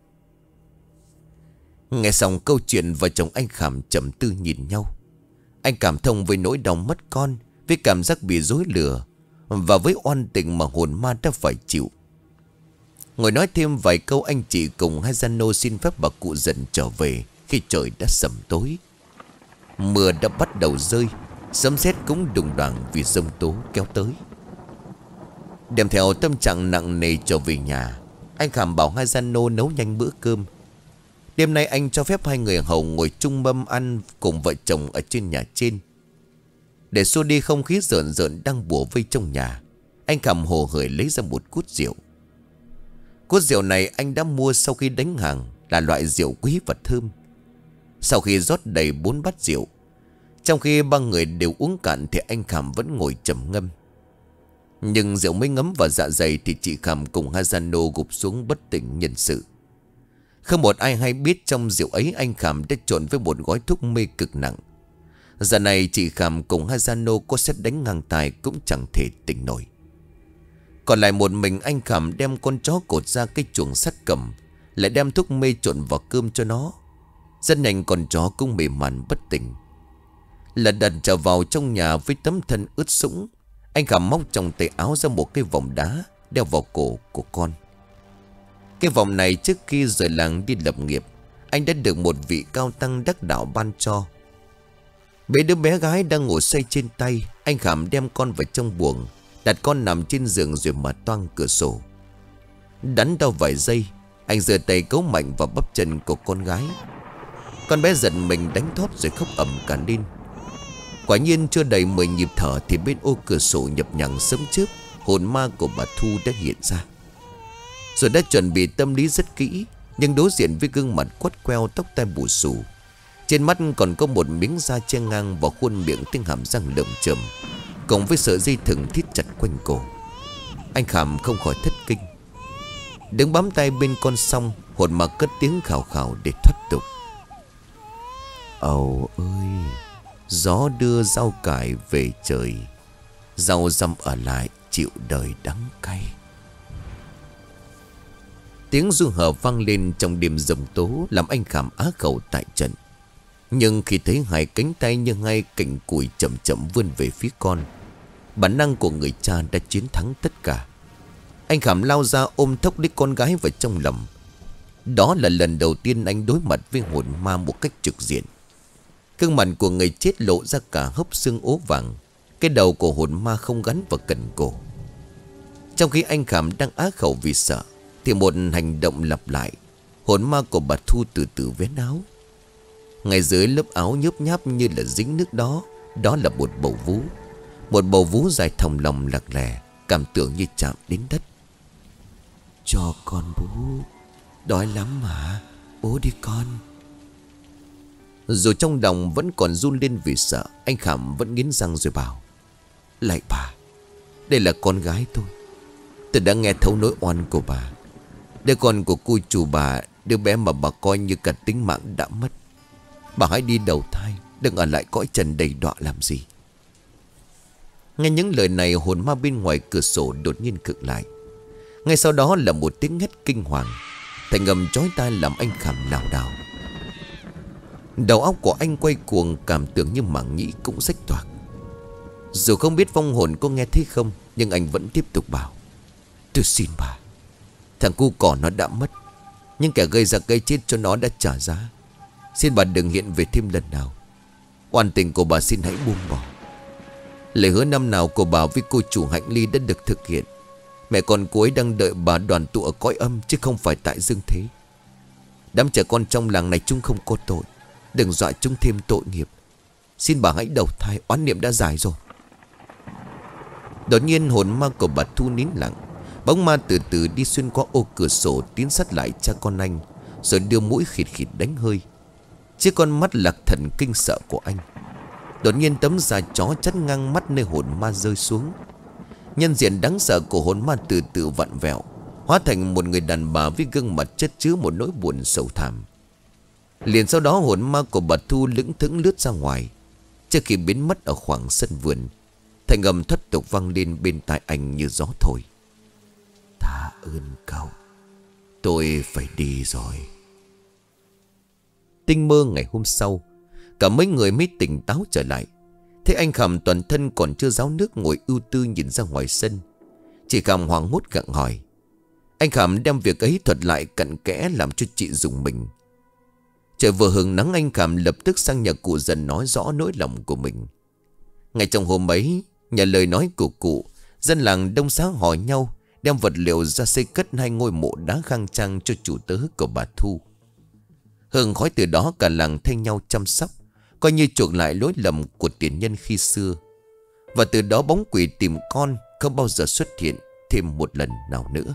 Nghe xong câu chuyện, vợ chồng anh Khảm trầm tư nhìn nhau. Anh cảm thông với nỗi đau mất con, với cảm giác bị dối lừa, và với oan tình mà hồn ma đã phải chịu. Ngồi nói thêm vài câu, anh chị cùng hai gian nô xin phép bà cụ dần trở về khi trời đã sẩm tối. Mưa đã bắt đầu rơi, sấm sét cũng đùng đoàng vì giông tố kéo tới. Đem theo tâm trạng nặng nề trở về nhà, anh Khảm bảo hai gian nô nấu nhanh bữa cơm. Đêm nay anh cho phép hai người hầu ngồi chung mâm ăn cùng vợ chồng ở trên nhà trên. Để xua đi không khí rợn rợn đang bủa vây trong nhà, anh Khảm hồ hởi lấy ra một cút rượu. Cút rượu này anh đã mua sau khi đánh hàng, là loại rượu quý và thơm. Sau khi rót đầy bốn bát rượu, trong khi ba người đều uống cạn thì anh Khảm vẫn ngồi trầm ngâm. Nhưng rượu mới ngấm vào dạ dày thì chị Khảm cùng Hazano gục xuống bất tỉnh nhân sự. Không một ai hay biết trong rượu ấy anh Khảm đã trộn với một gói thuốc mê cực nặng. Giờ này chị Khảm cùng Hazano có xét đánh ngang tài cũng chẳng thể tỉnh nổi. Còn lại một mình anh Khảm đem con chó cột ra cái chuồng sắt cầm, lại đem thuốc mê trộn vào cơm cho nó. Rất nhanh con chó cũng mềm màn bất tỉnh. Lật đật trở vào trong nhà với tấm thân ướt sũng, anh Khảm móc trong tay áo ra một cái vòng đá đeo vào cổ của con. Cái vòng này trước khi rời làng đi lập nghiệp, anh đã được một vị cao tăng đắc đạo ban cho. Bế đứa bé gái đang ngủ say trên tay, anh Khảm đem con vào trong buồng, đặt con nằm trên giường rồi mở toang cửa sổ. Đắn đo vài giây, anh giơ tay cấu mạnh vào bắp chân của con gái. Con bé giật mình đánh thót rồi khóc ầm cả lên. Quả nhiên chưa đầy mười nhịp thở thì bên ô cửa sổ nhập nhằng sớm trước, hồn ma của bà Thu đã hiện ra. Rồi đã chuẩn bị tâm lý rất kỹ, nhưng đối diện với gương mặt quắt queo, tóc tai bù xù, trên mắt còn có một miếng da che ngang vào khuôn miệng, tiếng hàm răng lởm chởm, cùng với sợi dây thừng thít chặt quanh cổ. Anh Khảm không khỏi thất kinh. Đứng bám tay bên con xong, hồn ma cất tiếng khào khào để thoát tục. Ầu ơi, gió đưa rau cải về trời, rau răm ở lại chịu đời đắng cay. Tiếng du hờ vang lên trong đêm giông tố, làm anh Khảm á khẩu tại trận. Nhưng khi thấy hai cánh tay như hai cành củi chậm chậm vươn về phía con, bản năng của người cha đã chiến thắng tất cả. Anh Khảm lao ra ôm thốc lấy con gái vào trong lòng. Đó là lần đầu tiên anh đối mặt với hồn ma một cách trực diện. Gương mặt của người chết lộ ra cả hốc xương ố vàng. Cái đầu của hồn ma không gắn vào cần cổ. Trong khi anh Khảm đang á khẩu vì sợ, thì một hành động lặp lại. Hồn ma của bà Thu từ từ vén áo. Ngay dưới lớp áo nhớp nháp như là dính nước đó, đó là một bầu vú. Một bầu vú dài thòng lòng lạc lè, cảm tưởng như chạm đến đất. Cho con bú, đói lắm mà, bố đi con. Dù trong lòng vẫn còn run lên vì sợ, anh Khảm vẫn nghiến răng rồi bảo: Lạy bà, đây là con gái tôi. Tôi đã nghe thấu nỗi oan của bà. Đứa con của cô chủ bà, đứa bé mà bà coi như cả tính mạng đã mất. Bà hãy đi đầu thai, đừng ở lại cõi trần đầy đọa làm gì. Nghe những lời này, hồn ma bên ngoài cửa sổ đột nhiên khựng lại. Ngay sau đó là một tiếng hét kinh hoàng, thành âm chói tai làm anh Khảm lảo đảo. Đầu óc của anh quay cuồng, cảm tưởng như mảng nhĩ cũng rách toạc. Dù không biết vong hồn có nghe thấy không, nhưng anh vẫn tiếp tục bảo: Tôi xin bà, thằng cu cỏ nó đã mất, nhưng kẻ gây ra cái chết cho nó đã trả giá. Xin bà đừng hiện về thêm lần nào. Oan tình của bà xin hãy buông bỏ. Lời hứa năm nào của bà với cô chủ Hạnh Ly đã được thực hiện. Mẹ con cô ấy đang đợi bà đoàn tụ ở cõi âm, chứ không phải tại dương thế. Đám trẻ con trong làng này chúng không có tội, đừng dọa chúng thêm tội nghiệp. Xin bà hãy đầu thai, oán niệm đã dài rồi. Đột nhiên hồn ma của bà Thu nín lặng. Bóng ma từ từ đi xuyên qua ô cửa sổ, tiến sát lại cha con anh, rồi đưa mũi khịt khịt đánh hơi. Chiếc con mắt lạc thần kinh sợ của anh. Đột nhiên tấm da chó chắn ngang mắt nơi hồn ma rơi xuống. Nhân diện đáng sợ của hồn ma từ từ vặn vẹo, hóa thành một người đàn bà với gương mặt chất chứa một nỗi buồn sầu thảm. Liền sau đó hồn ma của bà Thu lững thững lướt ra ngoài. Trước khi biến mất ở khoảng sân vườn, thành âm thất tục vang lên bên tai anh như gió thổi. Tạ ơn cậu, tôi phải đi rồi. Tinh mơ ngày hôm sau, cả mấy người mới tỉnh táo trở lại. Thế anh Khảm toàn thân còn chưa ráo nước, ngồi ưu tư nhìn ra ngoài sân. Chị Khảm hoảng hốt gặng hỏi. Anh Khảm đem việc ấy thuật lại cặn kẽ, làm cho chị rùng mình. Trời vừa hừng nắng, anh Khảm lập tức sang nhà cụ Dần nói rõ nỗi lòng của mình. Ngay trong hôm ấy, nhà lời nói của cụ, dân làng đông xá hò nhau đem vật liệu ra xây cất hai ngôi mộ đá khang trang cho chủ tớ của bà Thu. Hương khói từ đó cả làng thay nhau chăm sóc, coi như chuộc lại lỗi lầm của tiền nhân khi xưa. Và từ đó bóng quỷ tìm con không bao giờ xuất hiện thêm một lần nào nữa.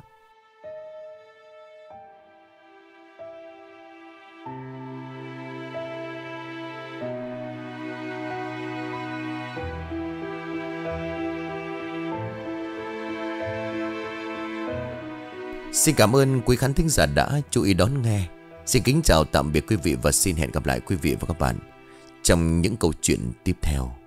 Xin cảm ơn quý khán thính giả đã chú ý đón nghe. Xin kính chào tạm biệt quý vị và xin hẹn gặp lại quý vị và các bạn trong những câu chuyện tiếp theo.